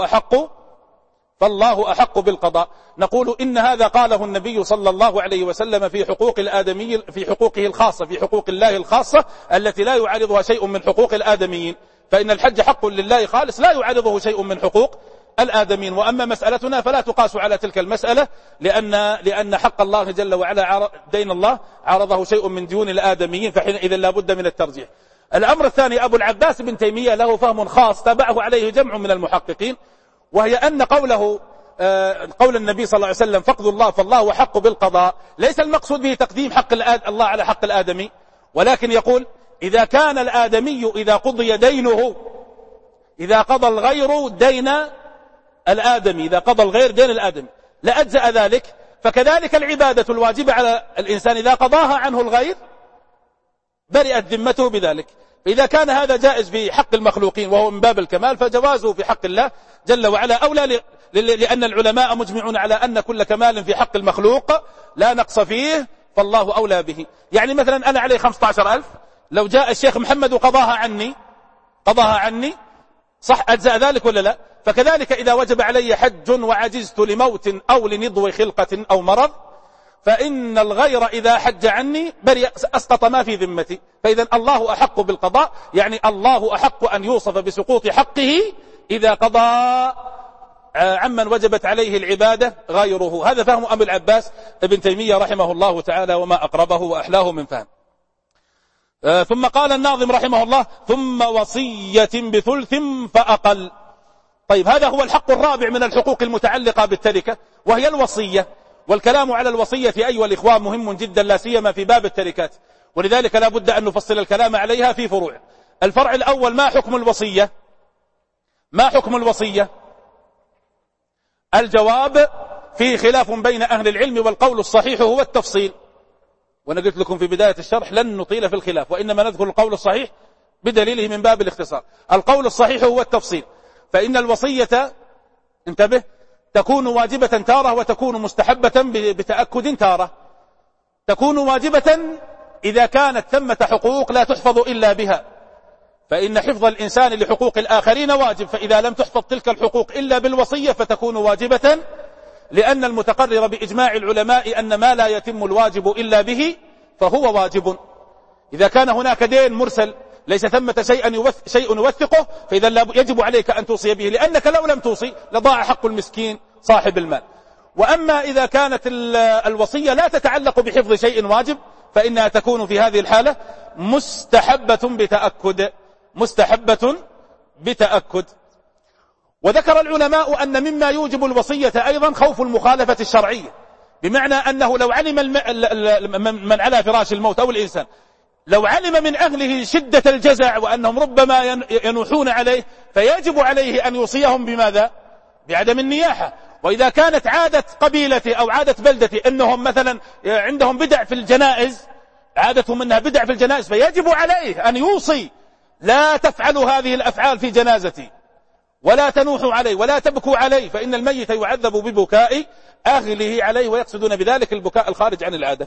فالله أحق بالقضاء؟ نقول إن هذا قاله النبي صلى الله عليه وسلم في حقوق الآدمي، في حقوقه الخاصة، في حقوق الله الخاصة التي لا يعارضها شيء من حقوق الآدميين، فإن الحج حق لله خالص لا يعارضه شيء من حقوق الآدمين. وأما مسألتنا فلا تقاس على تلك المسألة، لأن حق الله جل وعلا دين الله عارضه شيء من ديون الآدميين، فحينئذ لا بد من الترجيح. الأمر الثاني، أبو العباس بن تيمية له فهم خاص تبعه عليه جمع من المحققين، وهي أن قول النبي صلى الله عليه وسلم فقد الله فالله أحق بالقضاء ليس المقصود به تقديم حق الله على حق الآدمي، ولكن يقول إذا كان الآدمي إذا قضي دينه، إذا قضى الغير دين الآدمي، إذا قضى الغير دين الآدمي لأجزأ ذلك، فكذلك العبادة الواجبة على الإنسان إذا قضاها عنه الغير برئت ذمته بذلك. فإذا كان هذا جائز في حق المخلوقين وهو من باب الكمال، فجوازه في حق الله جل وعلا أولى، لأن العلماء مجمعون على أن كل كمال في حق المخلوق لا نقص فيه فالله أولى به. يعني مثلا أنا علي 15,000، لو جاء الشيخ محمد وقضاها عني صح أجزاء ذلك ولا لا؟ فكذلك إذا وجب علي حج وعجزت لموت أو لنضو خلقة أو مرض، فإن الغير إذا حج عني أسقط ما في ذمتي. فإذا الله أحق بالقضاء، يعني الله أحق أن يوصف بسقوط حقه إذا قضى عمن وجبت عليه العبادة غيره. هذا فهم أبي العباس ابن تيمية رحمه الله تعالى، وما أقربه وأحلاه من فهم. ثم قال الناظم رحمه الله: ثم وصية بثلث فأقل. طيب، هذا هو الحق الرابع من الحقوق المتعلقة بالتركة، وهي الوصية. والكلام على الوصية أيها الإخوان مهم جدا، لا سيما في باب التركات، ولذلك لا بد أن نفصل الكلام عليها في فروع. الفرع الأول: ما حكم الوصية؟ ما حكم الوصية؟ الجواب: فيه خلاف بين أهل العلم، والقول الصحيح هو التفصيل. وأنا قلت لكم في بداية الشرح لن نطيل في الخلاف، وإنما نذكر القول الصحيح بدليله من باب الاختصار. القول الصحيح هو التفصيل، فإن الوصية، انتبه، تكون واجبة تارة وتكون مستحبة بتأكد تارة. تكون واجبة إذا كانت ثمة حقوق لا تحفظ إلا بها، فإن حفظ الإنسان لحقوق الآخرين واجب، فإذا لم تحفظ تلك الحقوق إلا بالوصية فتكون واجبة، لأن المتقرر بإجماع العلماء أن ما لا يتم الواجب إلا به فهو واجب. إذا كان هناك دين مرسل ليس ثمة شيء يوثقه، فإذا يجب عليك أن توصي به، لأنك لو لم توصي لضاع حق المسكين صاحب المال. وأما إذا كانت الوصية لا تتعلق بحفظ شيء واجب، فإنها تكون في هذه الحالة مستحبة بتأكد. مستحبة بتأكد. وذكر العلماء أن مما يوجب الوصية أيضا خوف المخالفة الشرعية، بمعنى أنه لو علم من على فراش الموت أو الإنسان، لو علم من أهله شدة الجزع وأنهم ربما ينوحون عليه، فيجب عليه أن يوصيهم بماذا؟ بعدم النياحة. وإذا كانت عادة قبيلته أو عادة بلدته أنهم مثلا عندهم بدع في الجنائز، عادتهم أنها بدع في الجنائز، فيجب عليه أن يوصي: لا تفعلوا هذه الأفعال في جنازتي، ولا تنوحوا عليه، ولا تبكوا عليه، فإن الميت يعذب ببكاء أهله عليه، ويقصدون بذلك البكاء الخارج عن العادة.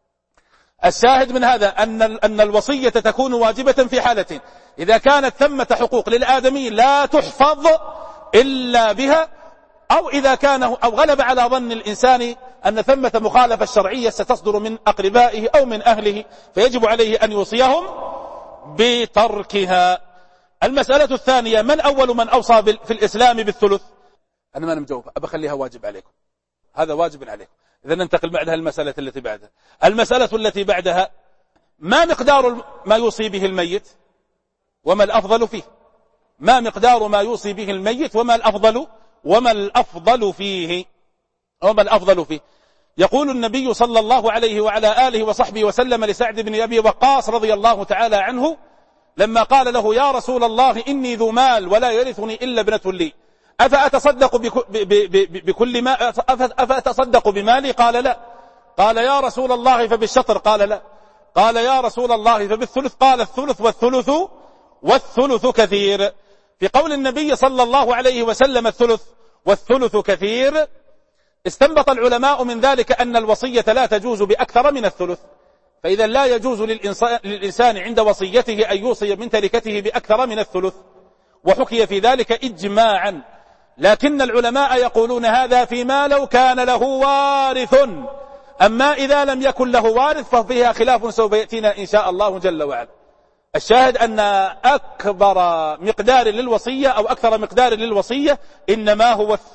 الشاهد من هذا أن الوصية تكون واجبة في حالتين: إذا كانت ثمة حقوق للآدمي لا تحفظ إلا بها، أو إذا كان أو غلب على ظن الإنسان أن ثمة مخالفة شرعية ستصدر من أقربائه أو من أهله، فيجب عليه أن يوصيهم بتركها. المسألة الثانية: من أول من أوصى في الإسلام بالثلث؟ أنا ما مجاوب، أبخليها واجب عليكم، هذا واجب عليكم. إذا ننتقل بعدها المسألة التي بعدها. المسألة التي بعدها: ما مقدار ما يوصي به الميت وما الأفضل فيه؟ ما مقدار ما يوصي به الميت وما الأفضل فيه؟ يقول النبي صلى الله عليه وعلى آله وصحبه وسلم لسعد بن أبي وقاص رضي الله تعالى عنه لما قال له: يا رسول الله، إني ذو مال ولا يرثني إلا ابنة لي، أفأتصدق بمالي؟ قال: لا. قال: يا رسول الله، فبالشطر؟ قال: لا. قال: يا رسول الله، فبالثلث؟ قال: الثلث والثلث كثير. في قول النبي صلى الله عليه وسلم الثلث والثلث كثير، استنبط العلماء من ذلك أن الوصية لا تجوز بأكثر من الثلث، فإذا لا يجوز للإنسان عند وصيته أن يوصي من تركته بأكثر من الثلث، وحكي في ذلك إجماعا. لكن العلماء يقولون هذا فيما لو كان له وارث، أما إذا لم يكن له وارث ففيها خلاف سوف يأتينا إن شاء الله جل وعلا. الشاهد أن أكبر مقدار للوصية أو أكثر مقدار للوصية إنما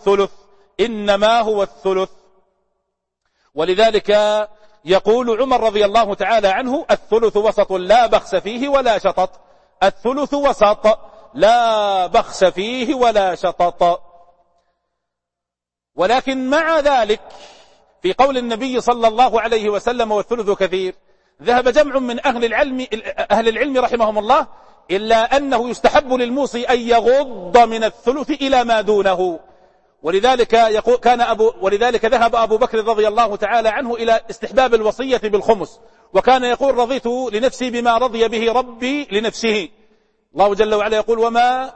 هو الثلث. ولذلك يقول عمر رضي الله تعالى عنه: الثلث وسط لا بخس فيه ولا شطط. الثلث وسط لا بخس فيه ولا شطط. ولكن مع ذلك في قول النبي صلى الله عليه وسلم والثلث كثير، ذهب جمع من أهل العلم رحمهم الله إلا أنه يستحب للموصي أن يغض من الثلث إلى ما دونه. ولذلك ذهب أبو بكر رضي الله تعالى عنه إلى استحباب الوصية بالخمس، وكان يقول: رضيت لنفسي بما رضي به ربي لنفسه. الله جل وعلا يقول: وما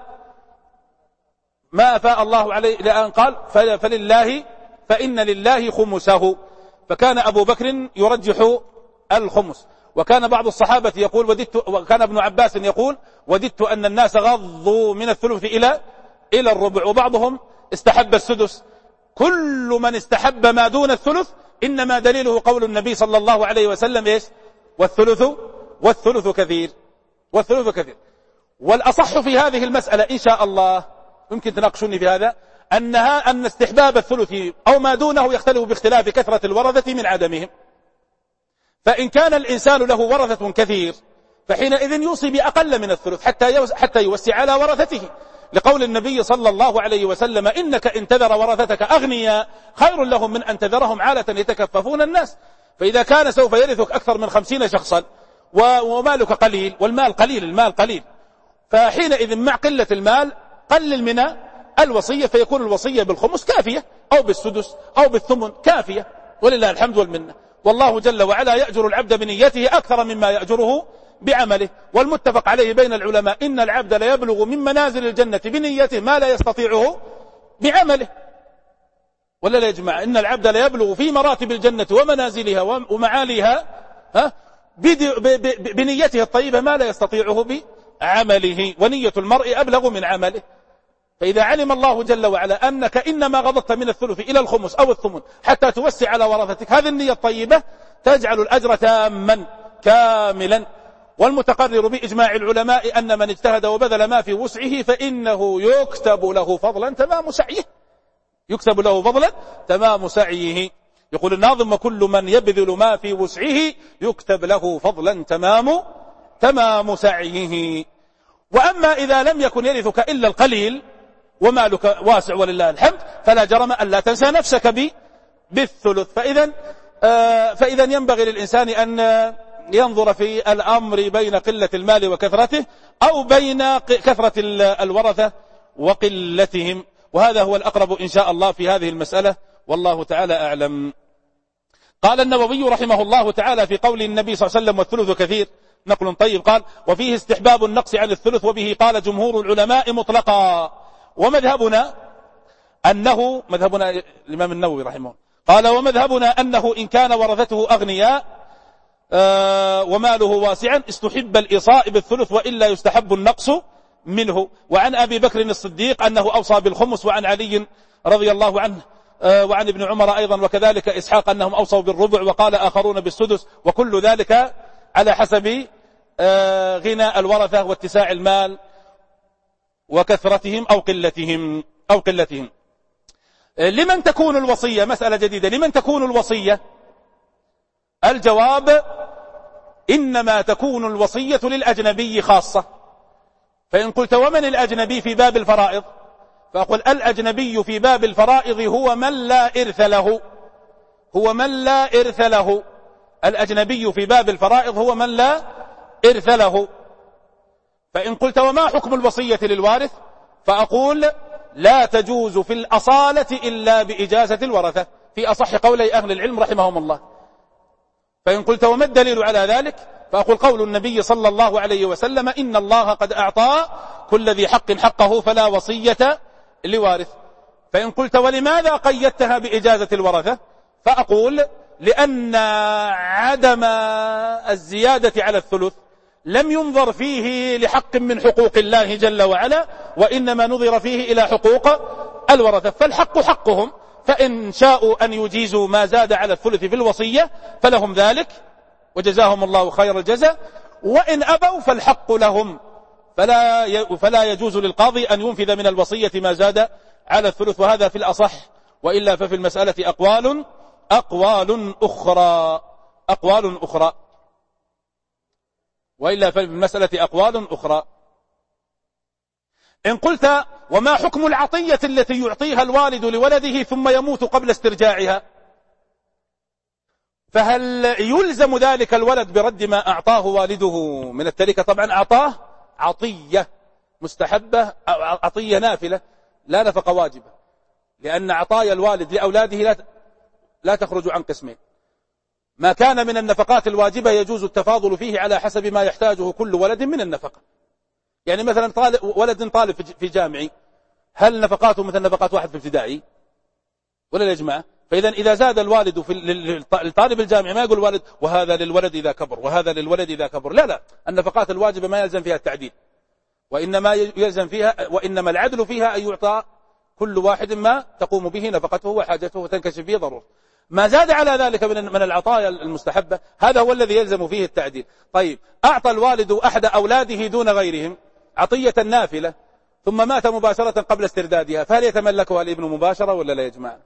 أفاء الله عليه، لأن قال: فإن لله خمسه. فكان أبو بكر يرجح الخمس. وكان بعض الصحابة يقول وكان ابن عباس يقول: وددت أن الناس غضوا من الثلث إلى الربع. وبعضهم استحب السدس. كل من استحب ما دون الثلث إنما دليله قول النبي صلى الله عليه وسلم إيش؟ والثلث كثير. والأصح في هذه المسألة إن شاء الله، يمكن تناقشوني في هذا، أن استحباب الثلث أو ما دونه يختلف باختلاف كثرة الورثة من عدمهم. فإن كان الإنسان له ورثة كثير فحينئذ يوصي بأقل من الثلث حتى يوسع على ورثته، لقول النبي صلى الله عليه وسلم: إنك إن تذر ورثتك أغنياء خير لهم من أن تذرهم عالة يتكففون الناس. فإذا كان سوف يرثك أكثر من 50 شخصا ومالك قليل، والمال قليل، المال قليل، فحينئذ مع قلة المال قلل من الوصية، فيكون الوصية بالخمس كافية أو بالسدس أو بالثمن كافية، ولله الحمد والمنة. والله جل وعلا يأجر العبد بنيته أكثر مما يأجره بعمله. والمتفق عليه بين العلماء إن العبد لا يبلغ من منازل الجنة بنيته ما لا يستطيعه بعمله. ولا لا يجمع؟ إن العبد لا يبلغ في مراتب الجنة ومنازلها ومعاليها بنيته الطيبة ما لا يستطيعه بعمله، ونية المرء أبلغ من عمله. فإذا علم الله جل وعلا أنك إنما غضضت من الثلث إلى الخمس أو الثمن حتى توسع على ورثتك، هذه النية الطيبة تجعل الأجر تاما كاملا. والمتقرر بإجماع العلماء أن من اجتهد وبذل ما في وسعه فإنه يكتب له فضلا تمام سعيه. يقول الناظم: وكل من يبذل ما في وسعه يكتب له فضلا تمام سعيه. وأما إذا لم يكن يرثك إلا القليل ومالك واسع ولله الحمد، فلا جرم أن لا تنسى نفسك بالثلث. فإذا ينبغي للإنسان أن ينظر في الأمر بين قلة المال وكثرته، أو بين كثرة الورثة وقلتهم، وهذا هو الأقرب إن شاء الله في هذه المسألة، والله تعالى أعلم. قال النووي رحمه الله تعالى في قول النبي صلى الله عليه وسلم: والثلث كثير، نقل طيب، قال: وفيه استحباب النقص عن الثلث، وبه قال جمهور العلماء مطلقا. ومذهبنا الإمام النووي رحمه قال: ومذهبنا أنه إن كان ورثته أغنياء وماله واسعا استحب الإصاء بالثلث، وإلا يستحب النقص منه. وعن أبي بكر الصديق أنه أوصى بالخمس، وعن علي رضي الله عنه وعن ابن عمر أيضا، وكذلك إسحاق أنهم أوصوا بالربع، وقال آخرون بالسدس، وكل ذلك على حسب غنى الورثة واتساع المال وكثرتهم أو قلتهم. لمن تكون الوصية؟ مسألة جديدة. لمن تكون الوصية؟ الجواب: إنما تكون الوصية للأجنبي خاصة. فإن قلت: ومن الأجنبي في باب الفرائض؟ فأقول: الأجنبي في باب الفرائض هو من لا إرث له. الأجنبي في باب الفرائض هو من لا إرث له. فإن قلت: وما حكم الوصية للوارث؟ فأقول: لا تجوز في الأصالة إلا بإجازة الورثة، في أصح قولي أهل العلم رحمهم الله. فإن قلت: وما الدليل على ذلك؟ فأقول: قول النبي صلى الله عليه وسلم: إن الله قد أعطى كل ذي حق حقه فلا وصية لوارث. فإن قلت: ولماذا قيدتها بإجازة الورثة؟ فأقول: لأن عدم الزيادة على الثلث لم ينظر فيه لحق من حقوق الله جل وعلا، وإنما نظر فيه إلى حقوق الورثة، فالحق حقهم، فإن شاءوا أن يجيزوا ما زاد على الثلث في الوصية فلهم ذلك وجزاهم الله خير الجزاء، وإن أبوا فالحق لهم، فلا يجوز للقاضي أن ينفذ من الوصية ما زاد على الثلث. وهذا في الأصح، وإلا ففي المسألة أقوال أخرى وإلا ففي المسألة أقوال أخرى. إن قلت: وما حكم العطية التي يعطيها الوالد لولده ثم يموت قبل استرجاعها؟ فهل يلزم ذلك الولد برد ما أعطاه والده من التركة؟ طبعا أعطاه عطية مستحبة أو عطية نافلة، لا نفقة واجبة، لأن عطايا الوالد لأولاده لا تخرج عن قسمين: ما كان من النفقات الواجبة يجوز التفاضل فيه على حسب ما يحتاجه كل ولد من النفقة. يعني مثلا ولد طالب في جامعي، هل نفقاته مثل نفقات واحد في ابتدائي ولا لا يا جماعة؟ فإذا إذا زاد الوالد في الطالب الجامعي ما يقول الوالد: وهذا للولد إذا كبر، وهذا للولد إذا كبر. لا، النفقات الواجبة ما يلزم فيها التعديل، وإنما العدل فيها أن يعطى كل واحد ما تقوم به نفقته وحاجته وتنكشف به ضرورته. ما زاد على ذلك من العطايا المستحبة هذا هو الذي يلزم فيه التعديل. طيب أعطى الوالد أحد أولاده دون غيرهم عطية نافلة ثم مات مباشرة قبل استردادها، فهل يتملكها الابن مباشرة ولا لا يا جماعة؟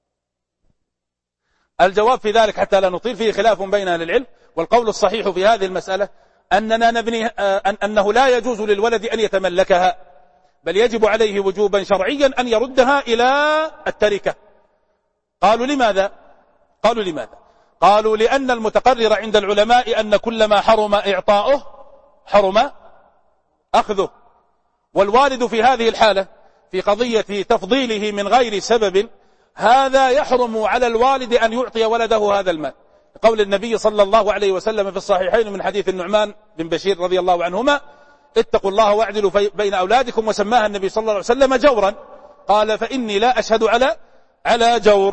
الجواب في ذلك حتى لا نطيل فيه خلاف بين أهل العلم، والقول الصحيح في هذه المسألة أنه لا يجوز للولد أن يتملكها، بل يجب عليه وجوبا شرعيا أن يردها إلى التركة. قالوا لماذا؟ قالوا لأن المتقرر عند العلماء أن كل ما حرم إعطاؤه حرم أخذه، والوالد في هذه الحالة في قضية تفضيله من غير سبب هذا يحرم على الوالد أن يعطي ولده هذا المال، قول النبي صلى الله عليه وسلم في الصحيحين من حديث النعمان بن بشير رضي الله عنهما: اتقوا الله واعدلوا بين أولادكم، وسماها النبي صلى الله عليه وسلم جورا، قال فإني لا أشهد على جور،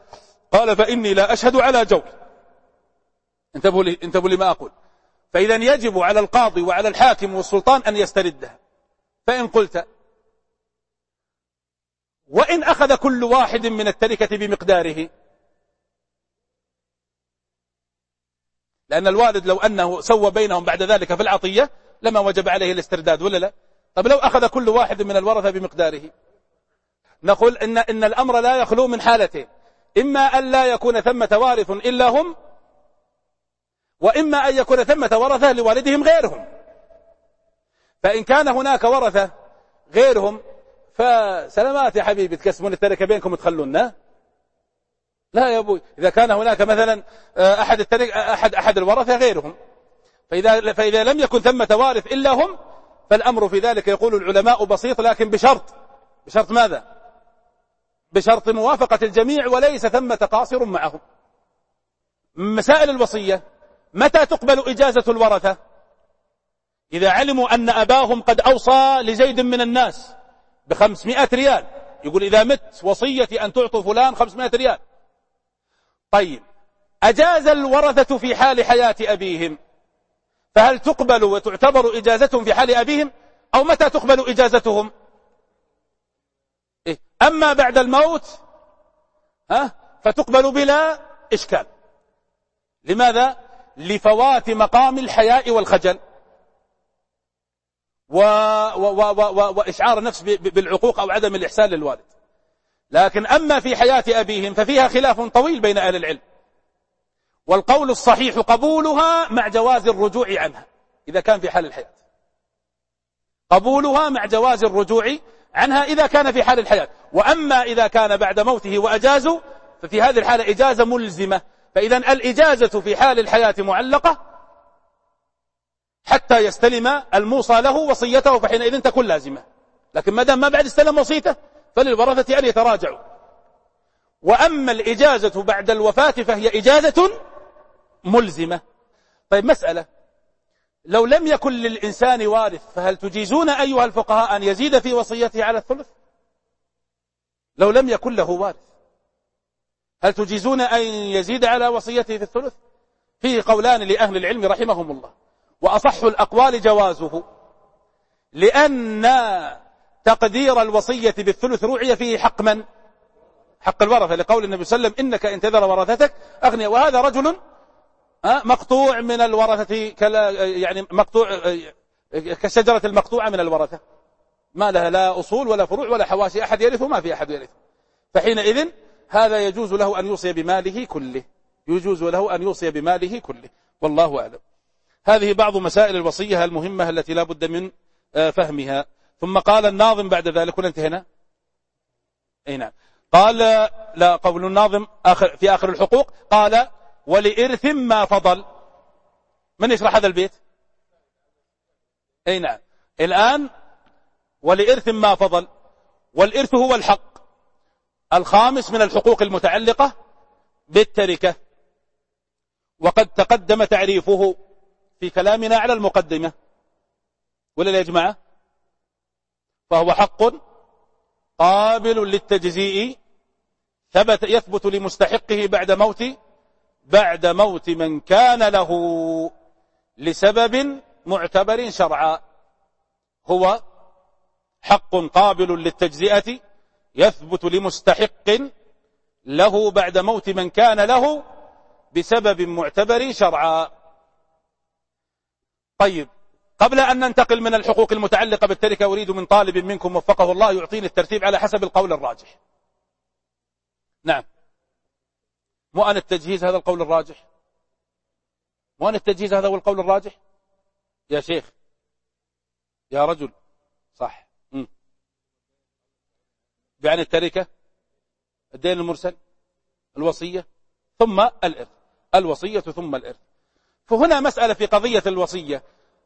انتبهوا لما أقول. فإذا يجب على القاضي وعلى الحاكم والسلطان أن يستردها. فإن قلت وإن أخذ كل واحد من التركة بمقداره، لأن الوالد لو أنه سوى بينهم بعد ذلك في العطية لما وجب عليه الاسترداد ولا لا؟ طب لو أخذ كل واحد من الورثة بمقداره، نقول إن الأمر لا يخلو من حالتين: إما أن لا يكون ثمة وارث إلا هم، وإما أن يكون ثمة ورثة لوالدهم غيرهم. فإن كان هناك ورثة غيرهم فسلامات يا حبيبي، تقسمون التركة بينكم وتخلونا. لا يا أبوي، إذا كان هناك مثلا أحد الورثة غيرهم، فإذا لم يكن ثمة وارث إلا هم فالأمر في ذلك يقول العلماء بسيط، لكن بشرط ماذا؟ بشرط موافقة الجميع وليس ثمة قاصر معهم. مسائل الوصية: متى تقبل إجازة الورثة؟ إذا علموا أن أباهم قد أوصى لزيد من الناس ب500 ريال، يقول إذا مت وصيتي أن تعطوا فلان 500 ريال. طيب، أجاز الورثة في حال حياة أبيهم، فهل تقبل وتعتبر إجازتهم في حال أبيهم، أو متى تقبل إجازتهم؟ أما بعد الموت فتقبل بلا إشكال. لماذا؟ لفوات مقام الحياء والخجل وإشعار النفس بالعقوق أو عدم الإحسان للوالد. لكن أما في حياة أبيهم ففيها خلاف طويل بين أهل العلم، والقول الصحيح قبولها مع جواز الرجوع عنها إذا كان في حال الحياة، قبولها مع جواز الرجوع عنها إذا كان في حال الحياة. وأما إذا كان بعد موته وأجازوا ففي هذه الحالة إجازة ملزمة. فإذا الإجازة في حال الحياة معلقة حتى يستلم الموصى له وصيته، فحينئذ تكون لازمة. لكن ما دام ما بعد استلم وصيته فللورثة أن يتراجعوا. وأما الإجازة بعد الوفاة فهي إجازة ملزمة. طيب مسألة: لو لم يكن للإنسان وارث فهل تجيزون أيها الفقهاء أن يزيد في وصيته على الثلث؟ لو لم يكن له وارث هل تجيزون أن يزيد على وصيته في الثلث؟ فيه قولان لأهل العلم رحمهم الله، وأصح الأقوال جوازه، لأن تقدير الوصية بالثلث رعي فيه حق من؟ حق الورثة، لقول النبي صلى الله عليه وسلم: إنك إن تذر ورثتك أغنياء. وهذا رجل مقطوع من الورثة، يعني مقطوع كالشجرة المقطوعة من الورثة، ما لها لا أصول ولا فروع ولا حواشي، أحد يرثه ما في أحد يرثه. فحينئذ هذا يجوز له أن يوصي بماله كله، والله أعلم. هذه بعض مسائل الوصية المهمة التي لا بد من فهمها. ثم قال الناظم بعد ذلك، ولا انتهينا؟ أي نعم. قال لا، قول الناظم في آخر الحقوق قال: ولإرث ما فضل. من يشرح هذا البيت؟ أي نعم. الآن ولإرث ما فضل، والإرث هو الحق الخامس من الحقوق المتعلقة بالتركة، وقد تقدم تعريفه في كلامنا على المقدمة، ولا يا جماعة؟ فهو حق قابل للتجزيء يثبت لمستحقه بعد موت من كان له لسبب معتبر شرعا. هو حق قابل للتجزئة يثبت لمستحق له بعد موت من كان له بسبب معتبر شرعا. طيب، قبل أن ننتقل من الحقوق المتعلقة بالتركة أريد من طالب منكم وفقه الله يعطيني الترتيب على حسب القول الراجح. نعم، مو أنا التجهيز هذا القول الراجح، مو أنا التجهيز هذا هو القول الراجح يا شيخ يا رجل، صح. يعني التركة، الدين المرسل، الوصية، ثم الإرث، الوصية ثم الإرث. فهنا مسألة في قضية الوصية،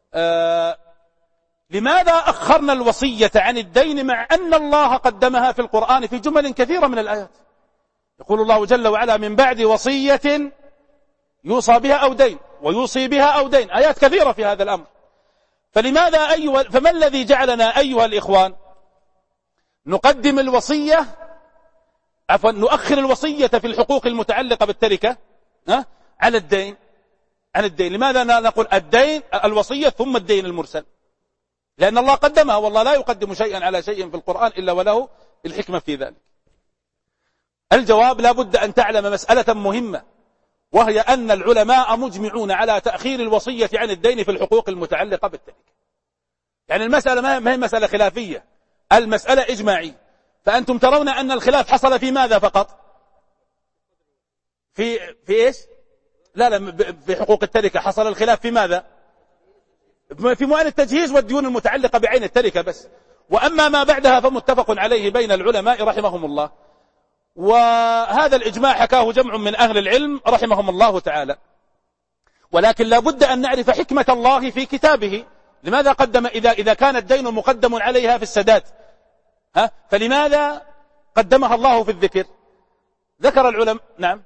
لماذا أخرنا الوصية عن الدين مع أن الله قدمها في القرآن في جمل كثيرة من الآيات؟ يقول الله جل وعلا من بعد وصية يوصى بها أو دين ويوصي بها أو دين، آيات كثيرة في هذا الأمر. فما الذي جعلنا أيها الإخوان نقدم الوصية، نؤخر الوصية في الحقوق المتعلقة بالتركة على الدين، عن الدين؟ لماذا نقول الدين الوصية ثم الدين المرسل؟ لأن الله قدمها، والله لا يقدم شيئا على شيء في القرآن إلا وله الحكمة في ذلك. الجواب: لا بد أن تعلم مسألة مهمة، وهي أن العلماء مجمعون على تأخير الوصية عن الدين في الحقوق المتعلقة بالتركة. يعني المسألة ما هي مسألة خلافية، المسألة إجماعية. فأنتم ترون أن الخلاف حصل في ماذا فقط؟ في إيش؟ لا، في حقوق التركة حصل الخلاف في ماذا؟ في مؤن التجهيز والديون المتعلقة بعين التركة بس. وأما ما بعدها فمتفق عليه بين العلماء رحمهم الله، وهذا الإجماع حكاه جمع من أهل العلم رحمهم الله تعالى. ولكن لا بد أن نعرف حكمة الله في كتابه. لماذا قدم إذا كان الدين مقدم عليها في السداد، فلماذا قدمها الله في الذكر؟ ذكر العلماء، نعم،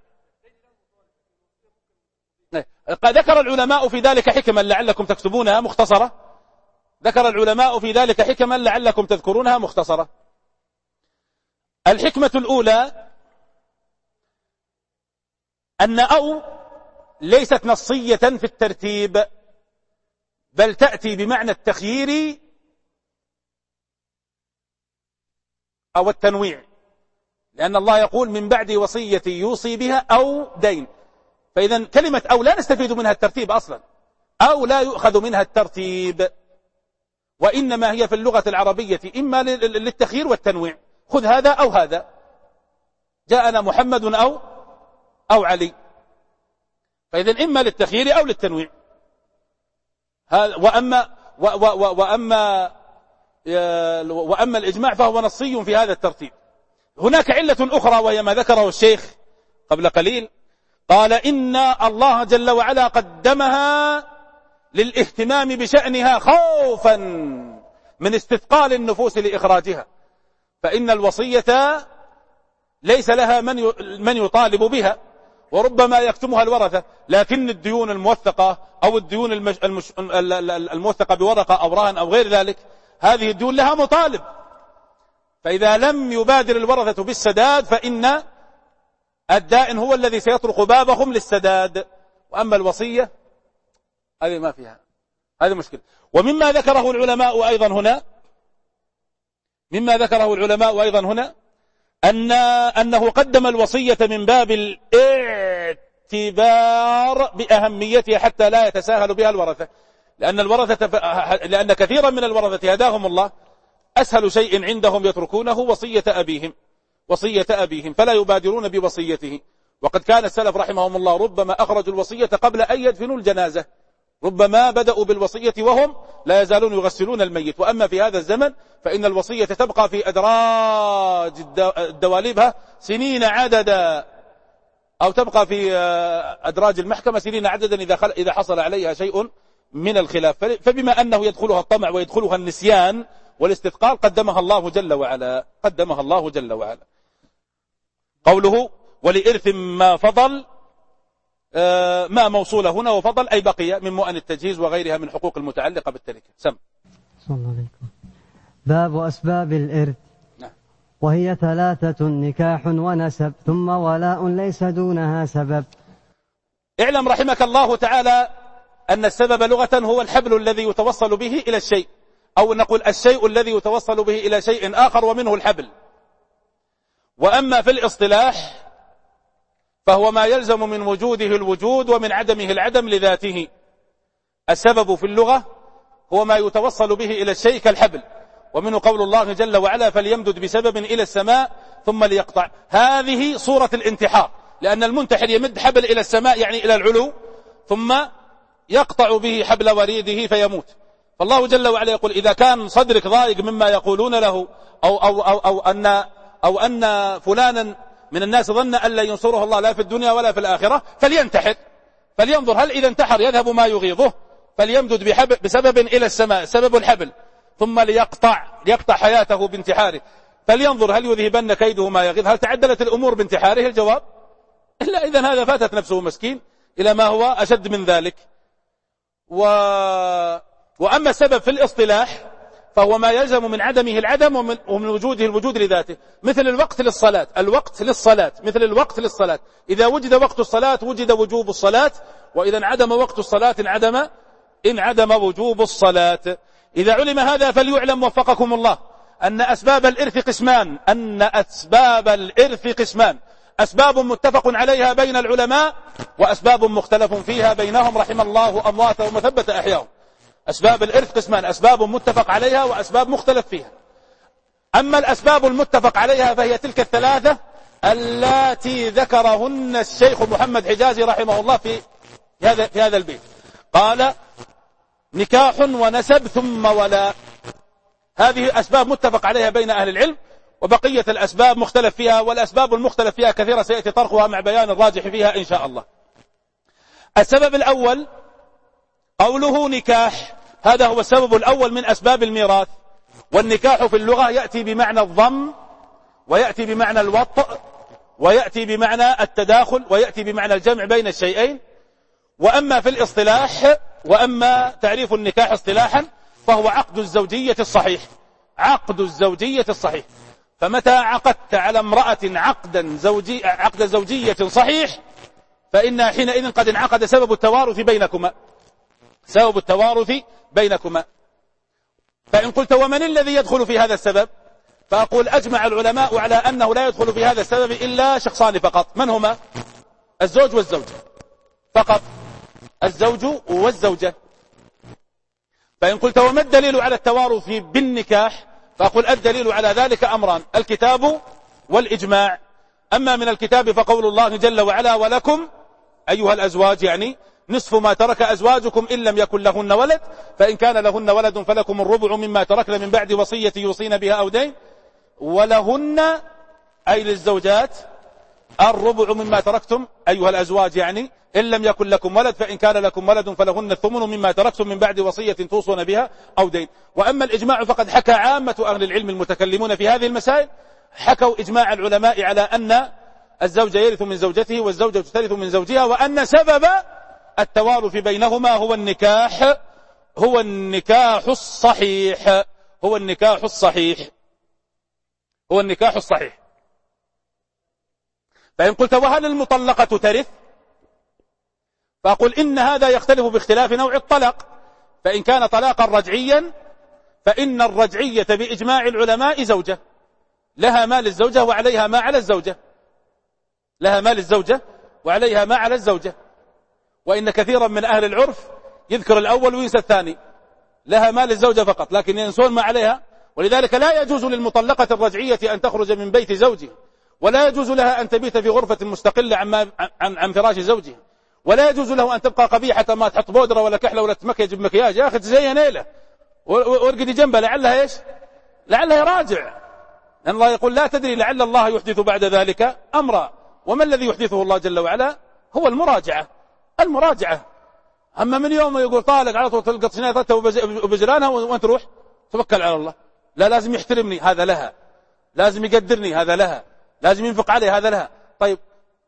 ذكر العلماء في ذلك حكما لعلكم تكتبونها مختصرة. ذكر العلماء في ذلك حكما لعلكم تذكرونها مختصرة. الحكمة الأولى أن أو ليست نصية في الترتيب، بل تأتي بمعنى التخيير أو التنويع، لأن الله يقول من بعد وصية يوصي بها أو دين. فإذا كلمة أو لا نستفيد منها الترتيب أصلا، أو لا يؤخذ منها الترتيب، وإنما هي في اللغة العربية إما للتخيير والتنويع، خذ هذا أو هذا، جاءنا محمد أو علي، فإذا إما للتخيير أو للتنويع. وأما الإجماع فهو نصي في هذا الترتيب. هناك علة أخرى وهي ما ذكره الشيخ قبل قليل، قال إن الله جل وعلا قدمها للاهتمام بشأنها خوفا من استثقال النفوس لإخراجها، فإن الوصية ليس لها من يطالب بها، وربما يكتمها الورثة، لكن الديون الموثقة أو الديون الموثقة بورقة أو رهن أو غير ذلك، هذه الديون لها مطالب. فإذا لم يبادر الورثة بالسداد فإن الدائن هو الذي سيطرق بابهم للسداد. وأما الوصية هذه ما فيها، هذه مشكلة. ومما ذكره العلماء أيضا هنا أنه قدم الوصية من باب الاعتبار بأهميتها حتى لا يتساهل بها الورثة، لأن كثيرا من الورثة هداهم الله أسهل شيء عندهم يتركونه وصية أبيهم فلا يبادرون بوصيته. وقد كان السلف رحمهم الله ربما أخرجوا الوصية قبل أن يدفنوا الجنازة، ربما بدأوا بالوصية وهم لا يزالون يغسلون الميت. وأما في هذا الزمن فإن الوصية تبقى في أدراج دواليبها سنين عددا، أو تبقى في أدراج المحكمة سنين عددا إذا حصل عليها شيء من الخلاف. فبما أنه يدخلها الطمع ويدخلها النسيان والاستثقال قدمها الله جل وعلا. قوله ولإرث ما فضل، ما موصولة هنا، وفضل أي بقي من مؤن التجهيز وغيرها من حقوق المتعلقة بالتركة. صلى الله عليكم. باب أسباب الإرث. نعم. وهي 3: نكاح ونسب ثم ولاء ليس دونها سبب. اعلم رحمك الله تعالى أن السبب لغة هو الحبل الذي يتوصل به إلى الشيء، أو نقول الشيء الذي يتوصل به إلى شيء آخر ومنه الحبل. وأما في الاصطلاح فهو ما يلزم من وجوده الوجود ومن عدمه العدم لذاته. السبب في اللغة هو ما يتوصل به إلى الشيء كالحبل، ومنه قول الله جل وعلا فليمدد بسبب إلى السماء ثم ليقطع. هذه صورة الانتحار، لأن المنتحر يمد حبل إلى السماء يعني إلى العلو ثم يقطع به حبل وريده فيموت. فالله جل وعلا يقول إذا كان صدرك ضايق مما يقولون له أو أن فلانا من الناس ظن أن لا ينصره الله لا في الدنيا ولا في الآخرة فلينتحر، فلينظر هل إذا انتحر يذهب ما يغيظه، فليمدد بسبب إلى السماء سبب الحبل ثم ليقطع حياته بانتحاره، فلينظر هل يذهبن كيده ما يغيظ. هل تعدلت الأمور بانتحاره؟ الجواب إلا إذن هذا فاتت نفسه مسكين إلى ما هو أشد من ذلك. وأما السبب في الاصطلاح فهو ما يلزم من عدمه العدم ومن وجوده الوجود لذاته، مثل الوقت للصلاة. مثل الوقت للصلاة، إذا وجد وقت الصلاة وجد وجوب الصلاة، وإذا انعدم وقت الصلاة انعدم وجوب الصلاة. إذا علم هذا فليعلم وفقكم الله أن أسباب الإرث قسمان، أسباب متفق عليها بين العلماء وأسباب مختلف فيها بينهم رحم الله أمواتهم وثبت أحياهم. أسباب الإرث قسمان، أسباب متفق عليها وأسباب مختلف فيها. أما الأسباب المتفق عليها فهي تلك الثلاثة اللاتي ذكرهن الشيخ محمد حجازي رحمه الله في هذا البيت. قال نكاح ونسب ثم ولاء، هذه أسباب متفق عليها بين أهل العلم، وبقية الأسباب مختلف فيها، والأسباب المختلف فيها كثيرة سيأتي طرحها مع بيان الراجح فيها إن شاء الله. السبب الأول قوله نكاح، هذا هو السبب الأول من أسباب الميراث. والنكاح في اللغة يأتي بمعنى الضم، ويأتي بمعنى الوطء، ويأتي بمعنى التداخل، ويأتي بمعنى الجمع بين الشيئين. وأما في الاصطلاح، وأما تعريف النكاح اصطلاحا فهو عقد الزوجية الصحيح. فمتى عقدت على امرأة عقد زوجية صحيح فإن حينئذ قد انعقد سبب التوارث بينكما. فإن قلت ومن الذي يدخل في هذا السبب؟ فأقول أجمع العلماء على أنه لا يدخل في هذا السبب إلا شخصان فقط. من هما؟ الزوج والزوجة فقط، الزوج والزوجة. فإن قلت وما الدليل على التوارث بالنكاح؟ فأقول الدليل على ذلك أمران: الكتاب والإجماع. أما من الكتاب فقول الله جل وعلا ولكم أيها الأزواج يعني نصف ما ترك أزواجكم إن لم يكن لهن ولد، فإن كان لهن ولد فلكم الربع مما تركن من بعد وصية يوصين بها أو دين، ولهن أي للزوجات الربع مما تركتم أيها الأزواج يعني إن لم يكن لكم ولد، فإن كان لكم ولد فلهن الثمن مما تركتم من بعد وصية توصون بها أو دين. وأما الإجماع فقد حكى عامة أهل العلم المتكلمون في هذه المسائل، حكوا إجماع العلماء على أن الزوج يرث من زوجته والزوجة ترث من زوجها، وأن سبب التوارث بينهما هو النكاح الصحيح. فإن قلت وهل المطلقة ترث؟ فأقول إن هذا يختلف باختلاف نوع الطلاق. فإن كان طلاقا رجعيا فإن الرجعية بإجماع العلماء زوجة، لها ما للزوجة وعليها ما على الزوجة، وإن كثيرا من أهل العرف يذكر الأول وينسى الثاني، لها ما للزوجة فقط لكن ينسون ما عليها. ولذلك لا يجوز للمطلقة الرجعية أن تخرج من بيت زوجها، ولا يجوز لها أن تبيت في غرفة مستقلة عن فراش زوجها، ولا يجوز له أن تبقى قبيحة ما تحط بودرة ولا كحلة ولا تمكيج بمكياج. يا أخي تزين نيلة وارقدي جنبها لعلها يراجع، لأن الله يقول لا تدري لعل الله يحدث بعد ذلك أمرا. وما الذي يحدثه الله جل وعلا؟ هو المراجعة. أما من يوم يقول طالق على طول تلقى صناعتها وبجرانها وانت تروح توكل على الله. لا، لازم يحترمني هذا لها، لازم يقدرني هذا لها، لازم ينفق علي هذا لها. طيب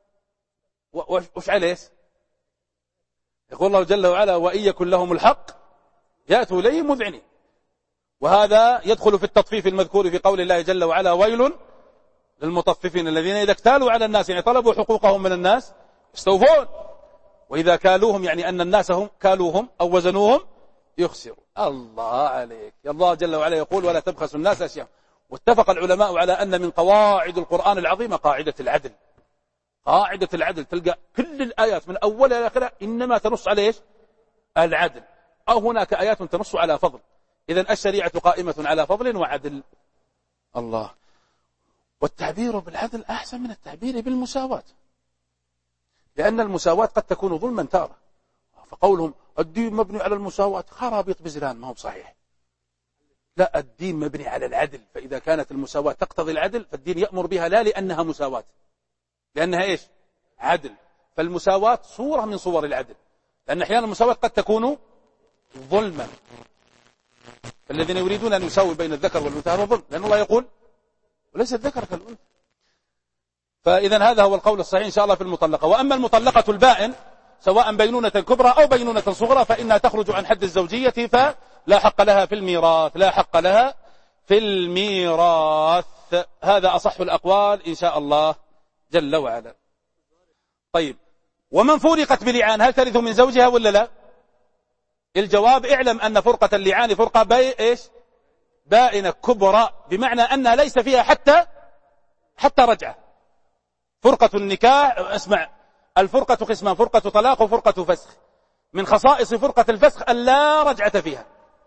وش عليه؟ يقول الله جل وعلا وإن يكن لهم الحق يأتوا إليه مذعنين. وهذا يدخل في التطفيف المذكور في قول الله جل وعلا ويل للمطففين الذين إذا اكتالوا على الناس يعني طلبوا حقوقهم من الناس يستوفون، وإذا كالوهم يعني أن الناس هم كالوهم أو وزنوهم يخسروا. الله عليك. الله جل وعلا يقول ولا تبخسوا الناس أشياء. واتفق العلماء على أن من قواعد القرآن العظيم قاعدة العدل، قاعدة العدل تلقى كل الآيات من أولها إلى آخرها إنما تنص على إيش؟ العدل، أو هناك آيات تنص على فضل. إذن الشريعة قائمة على فضل وعدل. الله. والتعبير بالعدل أحسن من التعبير بالمساواة، لأن المساواة قد تكون ظلما تارة. فقولهم الدين مبني على المساواة خرابيط بزران، ما هو صحيح. لا، الدين مبني على العدل، فإذا كانت المساواة تقتضي العدل فالدين يأمر بها، لا لأنها مساواة، لأنها إيش؟ عدل. فالمساواة صورة من صور العدل، لأن أحيانا المساواة قد تكون ظلما. فالذين يريدون أن يساوي بين الذكر والأنثى هذا ظلم، لأن الله يقول وليس الذكر كالأنثى. فإذا هذا هو القول الصحيح إن شاء الله في المطلقة. وأما المطلقة البائن سواء بينونة كبرى أو بينونة صغرى فإنها تخرج عن حد الزوجية، فلا حق لها في الميراث، لا حق لها في الميراث. هذا أصح الأقوال إن شاء الله جل وعلا. طيب، ومن فرقت بلعان هل ترث من زوجها ولا لا؟ الجواب اعلم أن فرقة اللعان فرقة إيش؟ بائنة كبرى، بمعنى أنها ليس فيها حتى رجعة. فرقة النكاح، اسمع، الفرقة قسمان: فرقة طلاق وفرقة فسخ. من خصائص فرقة الفسخ أن لا رجعة فيها.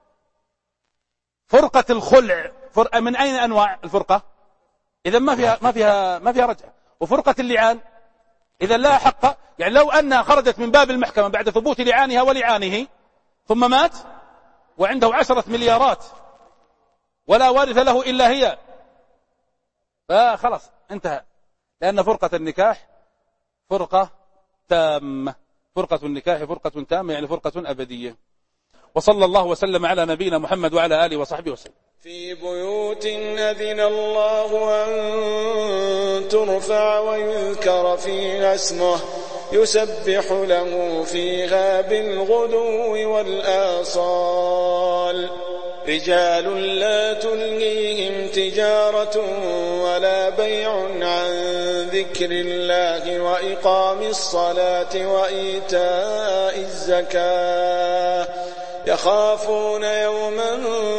فرقة الخلع من أين أنواع الفرقة؟ إذا ما فيها رجعة. وفرقة اللعان إذا لا حق، يعني لو أنها خرجت من باب المحكمة بعد ثبوت لعانها ولعانه ثم مات وعنده 10 مليارات ولا وارث له إلا هي، فخلاص انتهى، لأن فرقة النكاح فرقة تامة. فرقة النكاح فرقة تامة، يعني فرقة أبدية. وصلى الله وسلم على نبينا محمد وعلى آله وصحبه وسلم. في بيوت أذن الله أن ترفع ويذكر فيها اسمه يسبح له فيها بالغدو والآصال. رجال لا تلهيهم تجارة ولا بيع عن ذكر الله وإقام الصلاة وإيتاء الزكاة يخافون يوما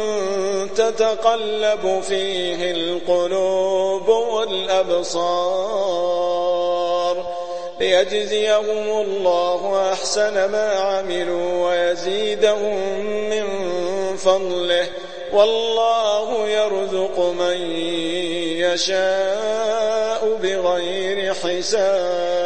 تتقلب فيه القلوب والأبصار ليجزيهم الله أحسن ما عملوا ويزيدهم من فضله والله يرزق من يشاء بغير حساب.